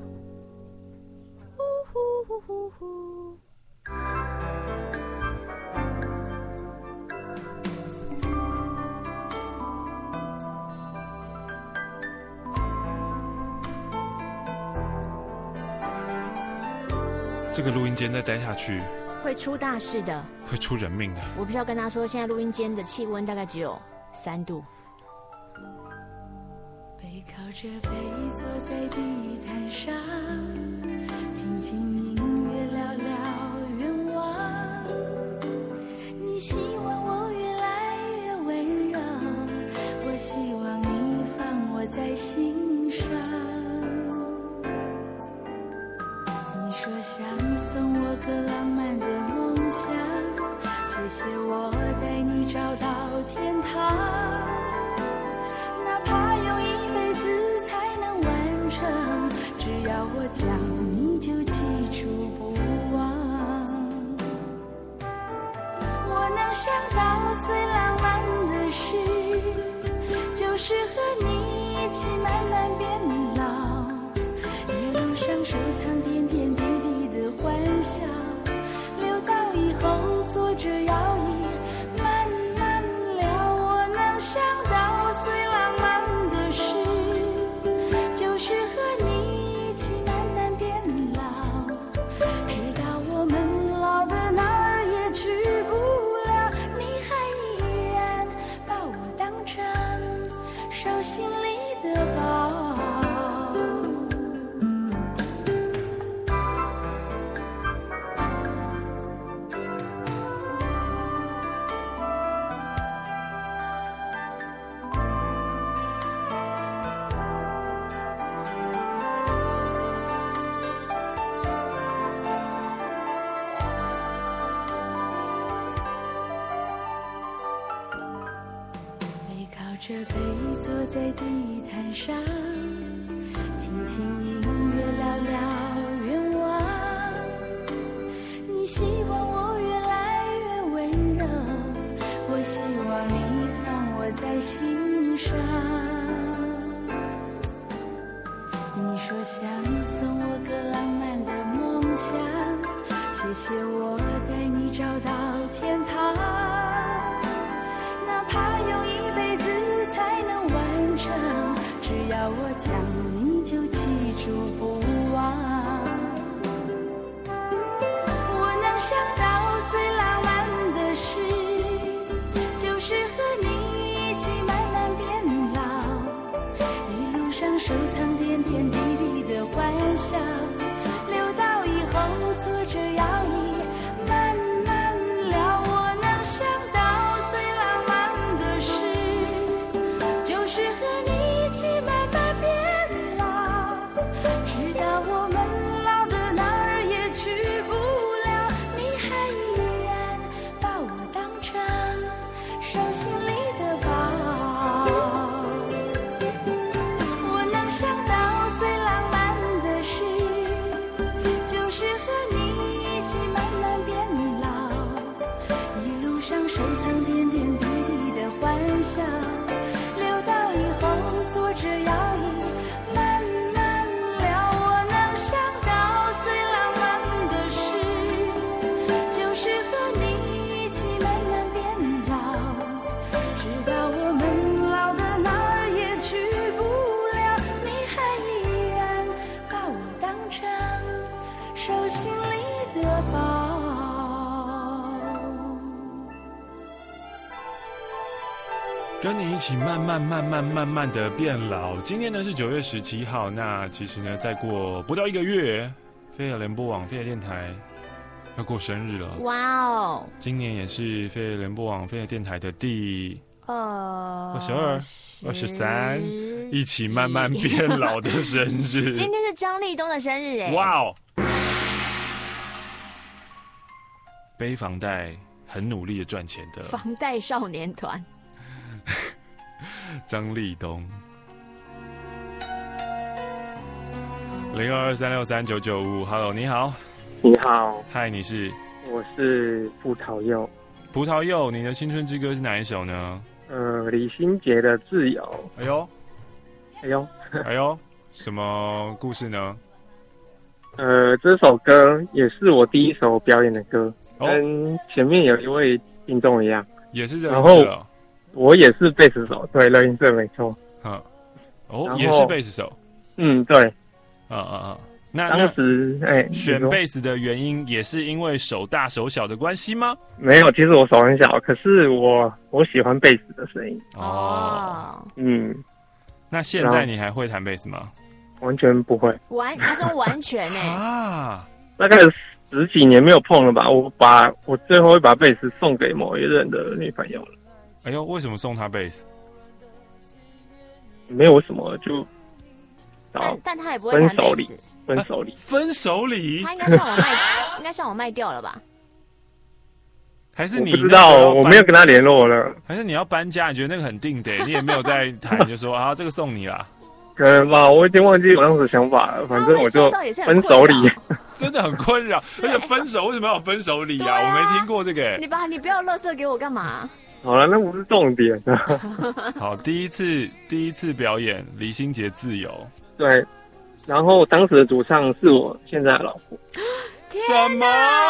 这个录音间再待下去会出大事的， 会出人命的。 我必须要跟他说，现在录音间的气温大概只有三度。 背靠着背坐在地毯上，听听音乐，聊聊愿望。你希望我越来越温柔，我希望你放我在心上。你说想送我个浪漫的梦想，谢谢我带你找到天堂，哪怕用一辈子才能完成，只要我讲你就记住不忘。我能想到最浪漫的事，就是和你一起慢慢变老，一路上收藏点点滴滴的欢笑，留到以后坐着摇椅慢慢聊。我能想到最浪漫的事，就是和你一起慢慢变老，直到我们老的哪儿也去不了，你还依然把我当成手心里的宝。这背坐在地毯上，听听音乐，聊聊愿望。你希望我越来越温柔，我希望你放我在心上。你说想送我个浪漫的梦想，谢谢我带你找到天堂，哪怕用一辈子才能完成，只要我讲你就记住不忘。我能想到最浪漫的事，就是和你一起慢慢变老，一路上收藏点点滴滴的欢笑，留到以后坐着摇椅慢慢聊。我能想到留到以后坐着摇椅慢慢聊。我能想到最浪漫的事，就是和你一起慢慢变老，直到我们老的哪儿也去不了，你还依然把我当成手心里的宝。 跟你一起慢慢慢慢慢慢的变老。今天呢是九月十七号，那其实呢再过不到一个月，飞碟联播网飞碟电台要过生日了。 哇哦！ 今年也是飞碟联播网飞碟电台的第二二十二、二十三，一起慢慢变老的生日。 今天是张立东的生日哎！ 哇哦！背房贷很努力的赚钱的房贷少年团。 张立东。零二二三六三九九五 ，Hello， 你好。 你好， 嗨，你是？ 我是葡萄柚。 葡萄柚，你的青春之歌是哪一首呢？ 呃，李心洁的《自由》。 哎呦， 哎呦， 哎呦，什么故事呢？ 呃，这首歌也是我第一首表演的歌， 哦、 跟前面有一位听众一样， 也是这样。然后我也是贝斯手，对，热音社没错。 嗯，哦，也是贝斯手。 嗯，对。 啊啊啊！那当时哎， 选贝斯的原因也是因为手大手小的关系吗？ 没有，其实我手很小，可是我我喜欢贝斯的声音。 哦， 嗯， 那现在你还会弹贝斯吗？ 完全不会， 完，他说完全呢、欸、 啊， 大概十几年没有碰了吧。我把我最后一把贝斯送给某一任的女朋友了。 哎呦，为什么送她贝斯？ 没有什么，就。 但但他也不会弹贝斯， 分手礼， 分手礼， 他应该上网卖，应该上网卖掉了吧？ 还是你不知道？我没有跟他联络了。 还是你要搬家？你觉得那个很定的，你也没有在谈，就说啊，这个送你啦。 可能吧，我已经忘记我当时想法了。反正我就分手礼， 真的很困扰。而且分手为什么要有分手礼啊？我没听过这个。 你把你不要垃圾给我干嘛？ 好了，那不是重点啊。 好，第一次第一次表演李心洁《自由》。 对，然后当时的主唱是我现在的老婆。 什么？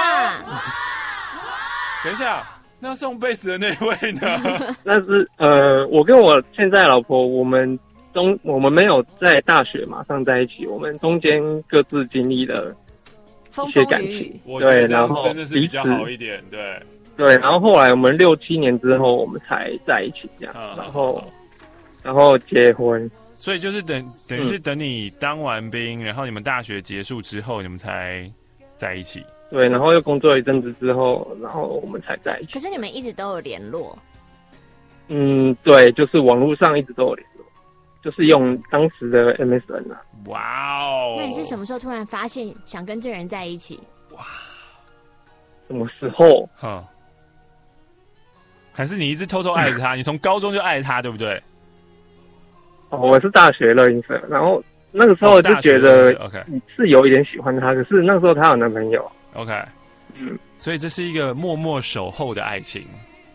等一下，那送贝斯的那位呢？ 那是呃，我跟我现在的老婆，我们中我们没有在大学马上在一起，我们中间各自经历了一些感情。对，然后真的是比较好一点，对对，然后后来我们六七年之后，我们才在一起这样， 嗯、 然后然后结婚。 所以就是等等于是等你当完兵，嗯、然后你们大学结束之后，你们才在一起。 对，然后又工作了一阵子之后，然后我们才在一起。 可是你们一直都有联络？ 嗯，对，就是网络上一直都有联络，就是用当时的 M S N 啊。 哇哦！ 那你是什么时候突然发现想跟这人在一起？哇， 什么时候？ 哈，还是你一直偷偷爱着他？你从高中就爱他，对不对？ 哦，我是大学热音社，然后那个时候就觉得是有一点喜欢他，可是那时候他有男朋友。 OK， 嗯，所以这是一个默默守候的爱情。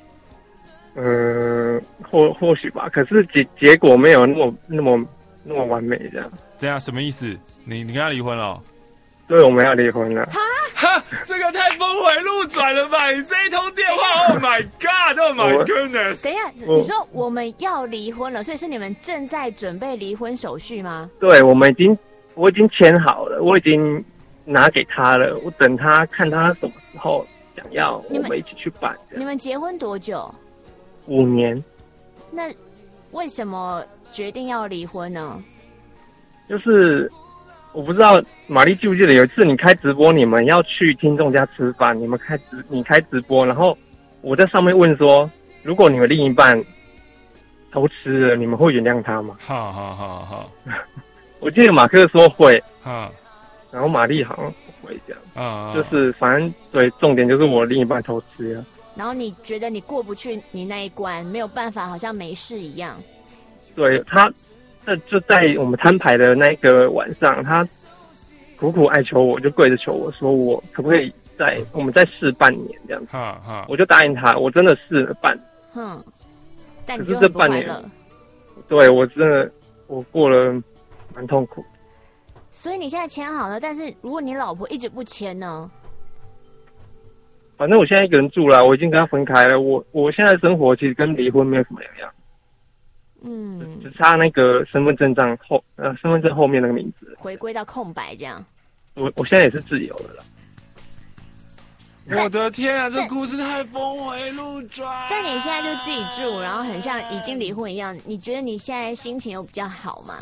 嗯，或或许吧，可是结结果没有那么那么那么完美，这样。 这样什么意思？你你跟他离婚了？ 对，我们要离婚了。 哈，这个太峰回路转了吧！你这一通电话 ，Oh my God，Oh my goodness！ 等一下，你说我们要离婚了，所以是你们正在准备离婚手续吗？ 对，我们已经，我已经签好了，我已经拿给他了，我等他看他什么时候想要，我们一起去办。 你们结婚多久？ 五年。 那为什么决定要离婚呢？ 就是我不知道玛丽记不记得有一次你开直播，你们要去听众家吃饭，你们开直你开直播，然后我在上面问说，如果你们另一半偷吃了，你们会原谅他吗？ 好好好好， 我记得马克说会， 哈， 然后玛丽好像不会这样， 啊， 就是反正对，重点就是我另一半偷吃了。 然后你觉得你过不去你那一关，没有办法，好像没事一样。 对他，这就在我们摊牌的那个晚上，他苦苦哀求我，就跪着求我说，我可不可以再我们再试半年这样子？ 哈哈， 我就答应他，我真的试了半年。 嗯，但你就很不快乐。对我真的，我过了蛮痛苦。 所以你现在签好了，但是如果你老婆一直不签呢？ 反正我现在一个人住了，我已经跟他分开了。我我现在生活其实跟离婚没有什么两样， 嗯， 只差那个身份证上后呃身份证后面那个名字回归到空白这样。 我我现在也是自由的了。 我的天啊，这故事太峰回路转。 但你现在就自己住，然后很像已经离婚一样，你觉得你现在心情有比较好吗？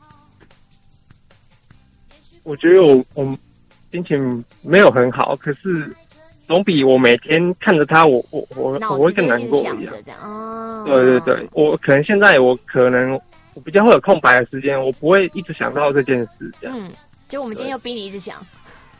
我觉得我我心情没有很好，可是总比我每天看着他，我我我我会更难过一样。 哦， 对对对，我可能现在我可能我比较会有空白的时间，我不会一直想到这件事这样。 嗯，就我们今天又逼你一直想。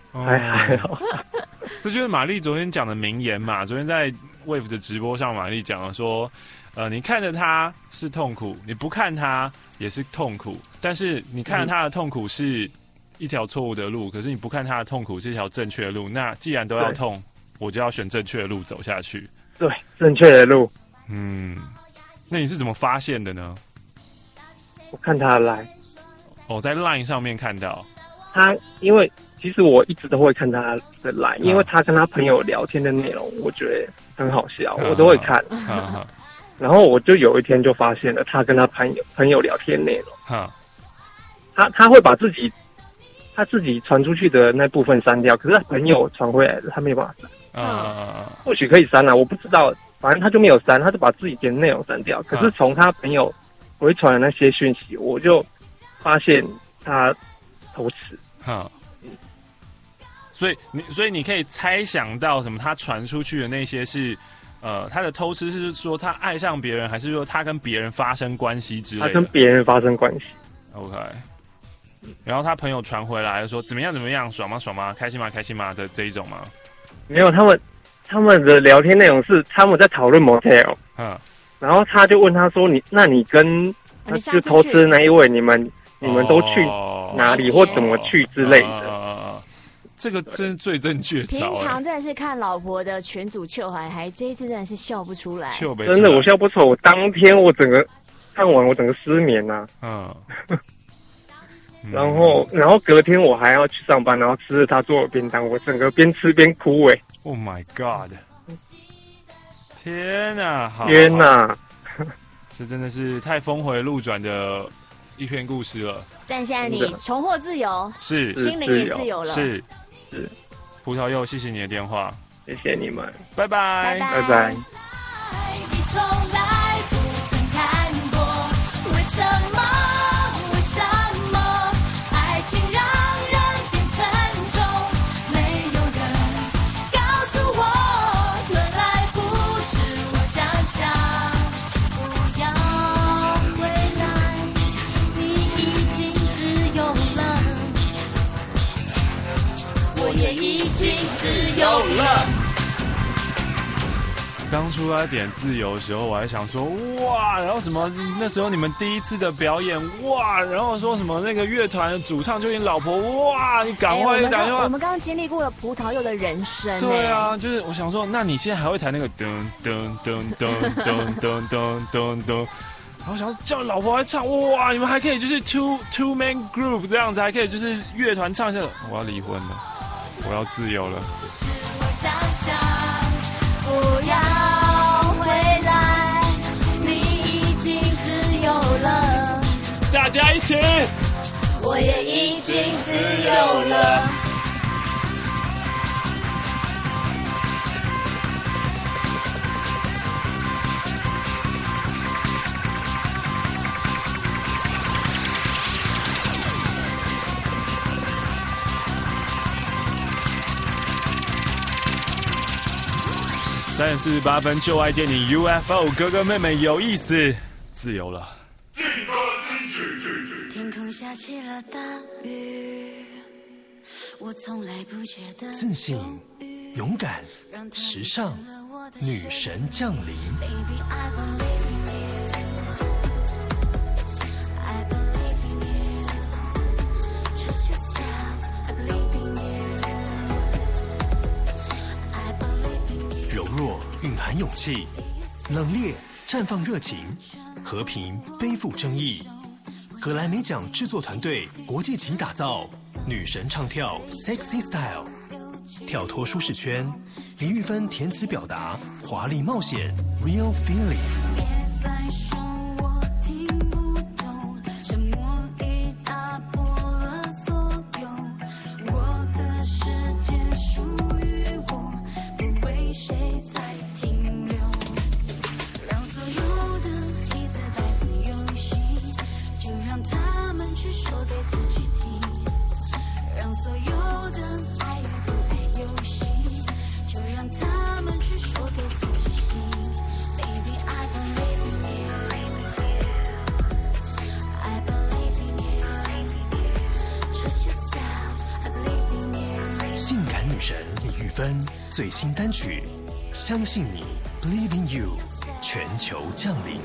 还还好。 这就是玛丽昨天讲的名言嘛。昨天在 Wave 的直播上，玛丽讲了说，呃，你看着他是痛苦，你不看他也是痛苦，但是你看着他的痛苦是一条错误的路，可是你不看他的痛苦是一条正确的路。那既然都要痛，我就要选正确的路走下去。 对，正确的路。 嗯，那你是怎么发现的呢？ 我看他的 line， 哦，在 line 上面看到他，因为其实我一直都会看他的 line，、嗯、因为他跟他朋友聊天的内容，我觉得很好笑，嗯、我都会看。嗯、然后我就有一天就发现了他跟他朋友朋友聊天内容，嗯、他他会把自己他自己传出去的那部分删掉，可是他朋友传回来的他没办法删。嗯，或许可以删啊，我不知道，反正他就没有删，他就把自己的内容删掉。可是从他朋友回传的那些讯息，我就发现他偷吃。 哈、嗯，所以你所以你可以猜想到什么？他传出去的那些是，呃，他的偷吃是说他爱上别人，还是说他跟别人发生关系之类的？ 他跟别人发生关系。 OK。然后他朋友传回来说怎么样怎么样，爽吗爽吗，开心吗开心吗的这一种吗？ 没有，他们他们的聊天内容是他们在讨论 motel， 嗯，然后他就问他说：“你那你跟他就偷吃那一位，你们你们都去哪里、哦、或怎么去之类的？” 哦、这个真是最正确招。 平常真的是看老婆的群组秀还还这一次真的是笑不出来， 真的我笑不出来。我当天我整个看完我整个失眠呐、啊，嗯。然后，然后隔天我还要去上班，然后吃着他做的便当，我整个边吃边哭哎、欸、 ！Oh my god！ 天哪，好天哪， 这真的是太峰回路转的一篇故事了。 但现在你重获自由， 是心灵也自由了， 是是。葡萄柚，谢谢你的电话， 谢谢你们， 拜拜， 拜拜。 你从来不曾看过，为什么？为什么？爱情让人变沉重，没有人告诉我，原来不是我想象。不要回来，你已经自由了，我也已经自由了。 刚出来点自由的时候，我还想说哇，然后什么那时候你们第一次的表演哇，然后说什么那个乐团的主唱就你老婆哇，你赶快打电话。 我们刚刚经历过了葡萄柚的人生。 对啊，就是我想说，那你现在还会弹那个噔噔噔噔噔噔噔噔噔，然后想说叫老婆来唱哇，你们还可以就是 two two man group 这样子，还可以就是乐团唱一下。我要离婚了，我要自由了。 不要回来，你已经自由了。 大家一起， 我也已经自由了。 三十四十八分就爱见你 U F O 哥哥妹妹有意思，自由了。 天空下起了大雨，我从来不觉得自信、勇敢、时尚，女神降临。柔弱蕴含勇气，冷冽绽放热情，和平背负争议。格莱美奖制作团队国际级打造女神唱跳 Sexy Style， 跳脱舒适圈，林玉芬填词表达华丽冒险 Real Feeling。 分最新单曲，相信你 ，Believe in You， 全球降临。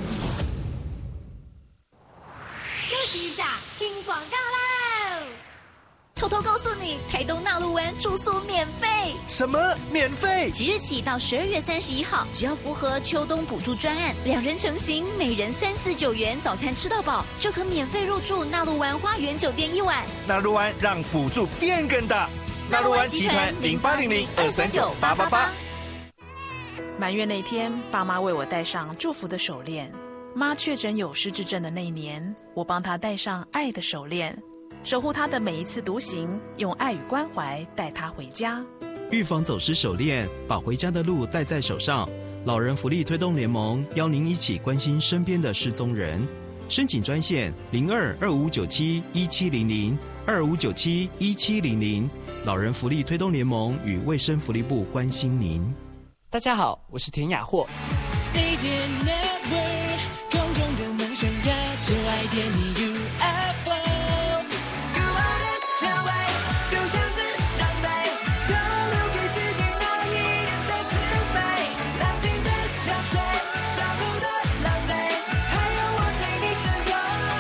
休息一下，听广告喽！偷偷告诉你，台东纳鹿湾住宿免费。 什么免费？ 即日起到十二月三十一号，只要符合秋冬补助专案，两人成行，每人三四九元，早餐吃到饱，就可免费入住纳鹿湾花园酒店一晚。 纳鹿湾让补助变更大。纳鹿湾集团零八零零二三九八八八。 满月那天，爸妈为我戴上祝福的手链。妈确诊有失智症的那一年，我帮她戴上爱的手链，守护她的每一次独行，用爱与关怀带她回家。 预防走失手链，把回家的路带在手上。老人福利推动联盟邀您一起关心身边的失踪人。申请专线零二二五九七一七零零二五九七一七零零。老人福利推动联盟与卫生福利部关心您。 大家好，我是田雅霍。 飞碟 Network， 空中的梦想家，就爱点你 U F O。古老的蔷薇，就像是伤悲，就留给自己那一点的慈悲。浪静的潮水，沙土的狼狈，还有我在你身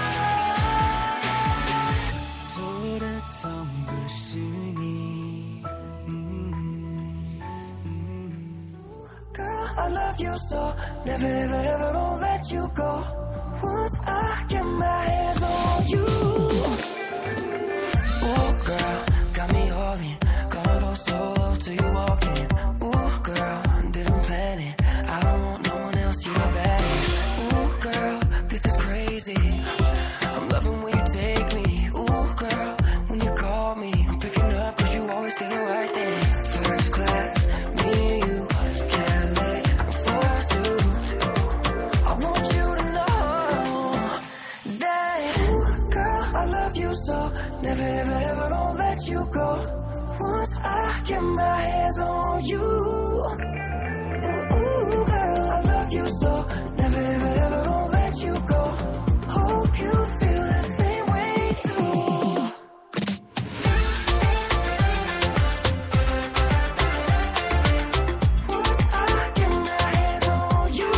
后。错的从不是你。Girl, I love you so, never ever ever gonna let you go. Once I get my hands on you. Ooh, girl, got me all in. Gonna go solo till you walk in. Ooh, girl, didn't plan it. I don't want no one else, you're the baddest. Ooh, girl, this is crazy. I'm loving when you take me. Ooh, girl, when you call me, I'm picking up cause you always say the right thing. First class, me and you. Never ever ever gonna let you go. Once I get my hands on you. Ooh, girl, I love you so. Never ever ever gonna let you go. Hope you feel the same way too. Once I get my hands on you.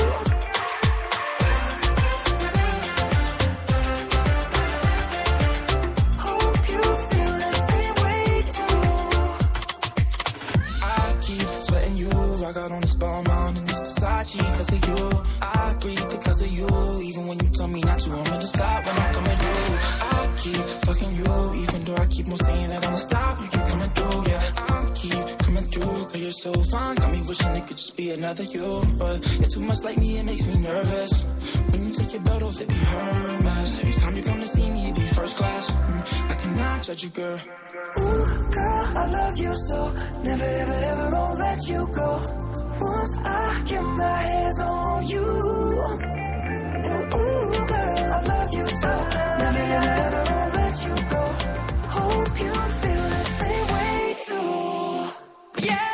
I got on this ball mount and this Versace because of you. I breathe because of you. Even when you tell me not to, I'ma decide when I'm coming through. I keep fucking you, even though I keep on saying that I'ma stop. You keep coming through, yeah. I keep coming through, cause you're so fine. Got me wishing it could just be another you. But you're too much like me, it makes me nervous. When you take your belt off, it be her mess. Every time you come to see me, it be first class. mm, I cannot judge you, girl. Ooh, girl, I love you so. Never ever ever gonna let you go. Once I get my hands on you. Ooh, girl, I love you so. Never ever ever gonna let you go. Hope you feel the same way too. Yeah.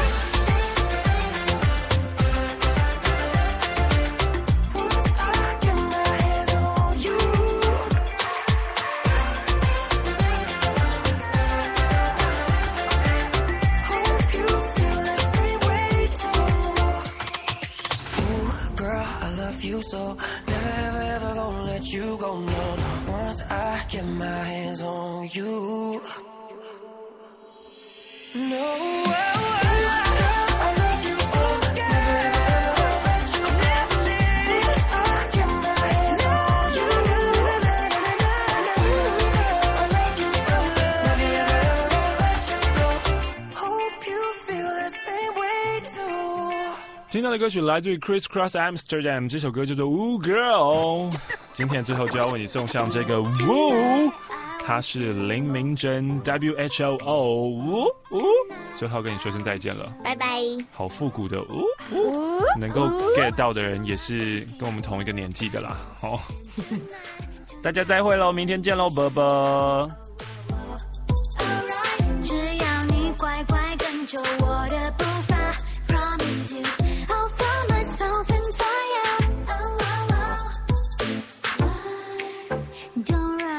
You so never ever ever gonna let you go, no, no. Once I get my hands on you, no. I love you so never ever ever gonna let you go. Once I get my hands on you, I love you so never ever ever gonna let you go. Hope you feel the same way too. 听到的歌曲来自于 Criss Cross Amsterdam， 这首歌叫做 Woo Girl。今天最后就要为你送上这个 Woo， 它是林明珍 W H O O Woo Woo。最后跟你说声再见了， 拜拜。 好复古的 Woo Woo， 能够 get 到的人也是跟我们同一个年纪的啦。好，大家再会喽，明天见喽，啵啵。 只要你乖乖跟着我的步伐 ，Promise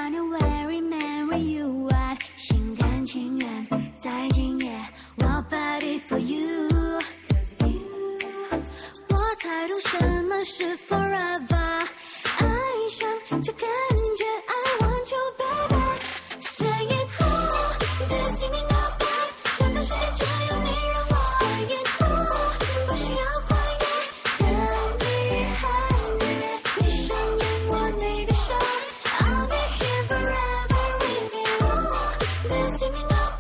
you。But 才懂什么是 forever， 爱上这感觉 I want you baby Say it who This you mean not bad 整个世界只有你让我 Say it who 不需要怀疑在你海面闭上眼握你的手 I'll be here forever with you This you mean not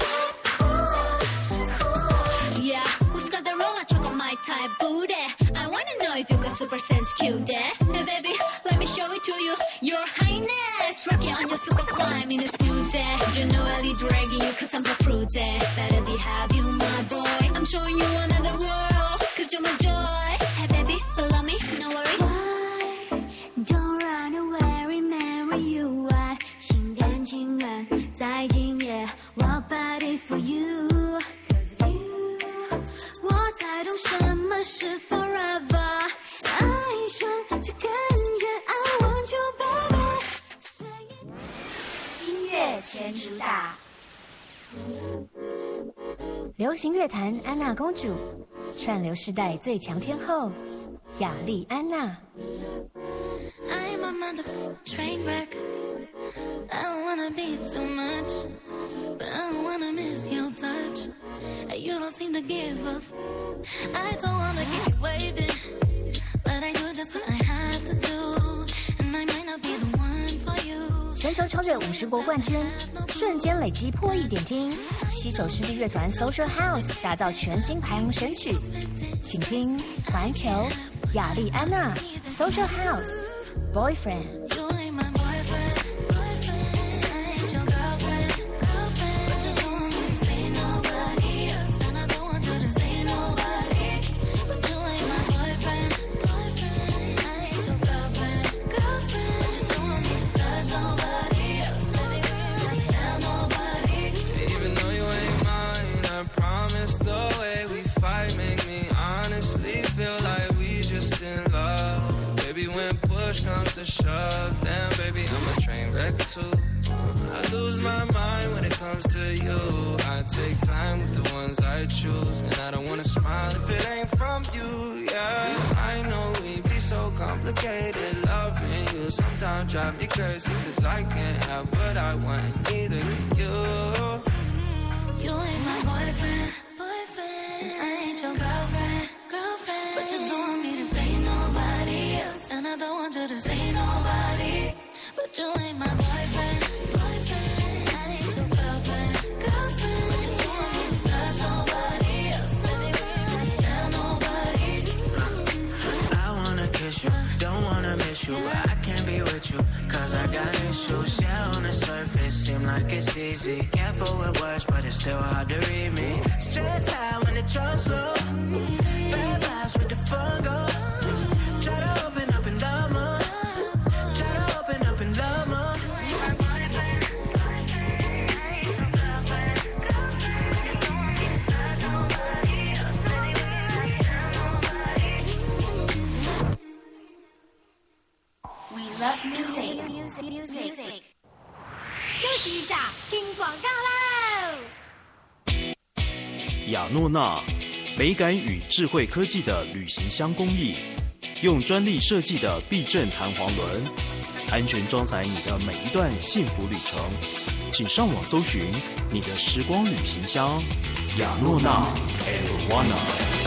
bad Yeah who's got the roller choke on my type booty I wanna know if you got super sense cutie Hey baby let me show it to you Your highness rocking on your super fly in this new day Genuinely dragging you cause I'm the fruity Better behave you my boy I'm showing you another world cause you're my joy Hey baby follow me no worries Why don't run away remember you are 心甘情愿在今夜 Walk body for you Cause of you 我才懂什么是 forever 爱上这感觉 I want you baby 音乐全主打，流行乐坛安娜公主，串流世代最强天后雅丽安娜。 I'm a motherfucking train wreck I don't wanna be too much But I don't wanna miss your touch You don't seem to give up I don't wanna keep you waiting But I do just what I have to do And I might not be the one for you 全球超越五十国冠军，瞬间累积破亿点听，携手实力乐团 Social House 打造全新排行神曲，请听环球雅丽安娜 Social House Boyfriend。 Push comes to shove, damn baby, I'm a train wreck too. I lose my mind when it comes to you. I take time with the ones I choose, and I don't wanna smile if it ain't from you. Yeah, 'cause I know we be so complicated. Loving you sometimes drive me crazy, 'cause I can't have what I want, and neither can you. You ain't my boyfriend, boyfriend. And I ain't your girlfriend, girlfriend. But you don't want me to say nobody else. And I don't want you to say nobody. But you ain't my boyfriend, boyfriend. I ain't your girlfriend, girlfriend. But you don't want me to touch nobody else. Baby girl, don't tell nobody. I wanna kiss you, don't wanna miss you, but I can't be with you, 'cause I got issues. Yeah, on the surface, seem like it's easy. Careful with words, but it's still hard to read me. Stress high when the trust low. Bad vibes with the fun go. Try to open up and love more. Try to open up and love more. We love music, music, music. 休息一下，听广告喽。 雅诺娜，美感与智慧科技的旅行箱工艺，用专利设计的避震弹簧轮，安全装载你的每一段幸福旅程。请上网搜寻你的时光旅行箱，雅诺娜 Arowana。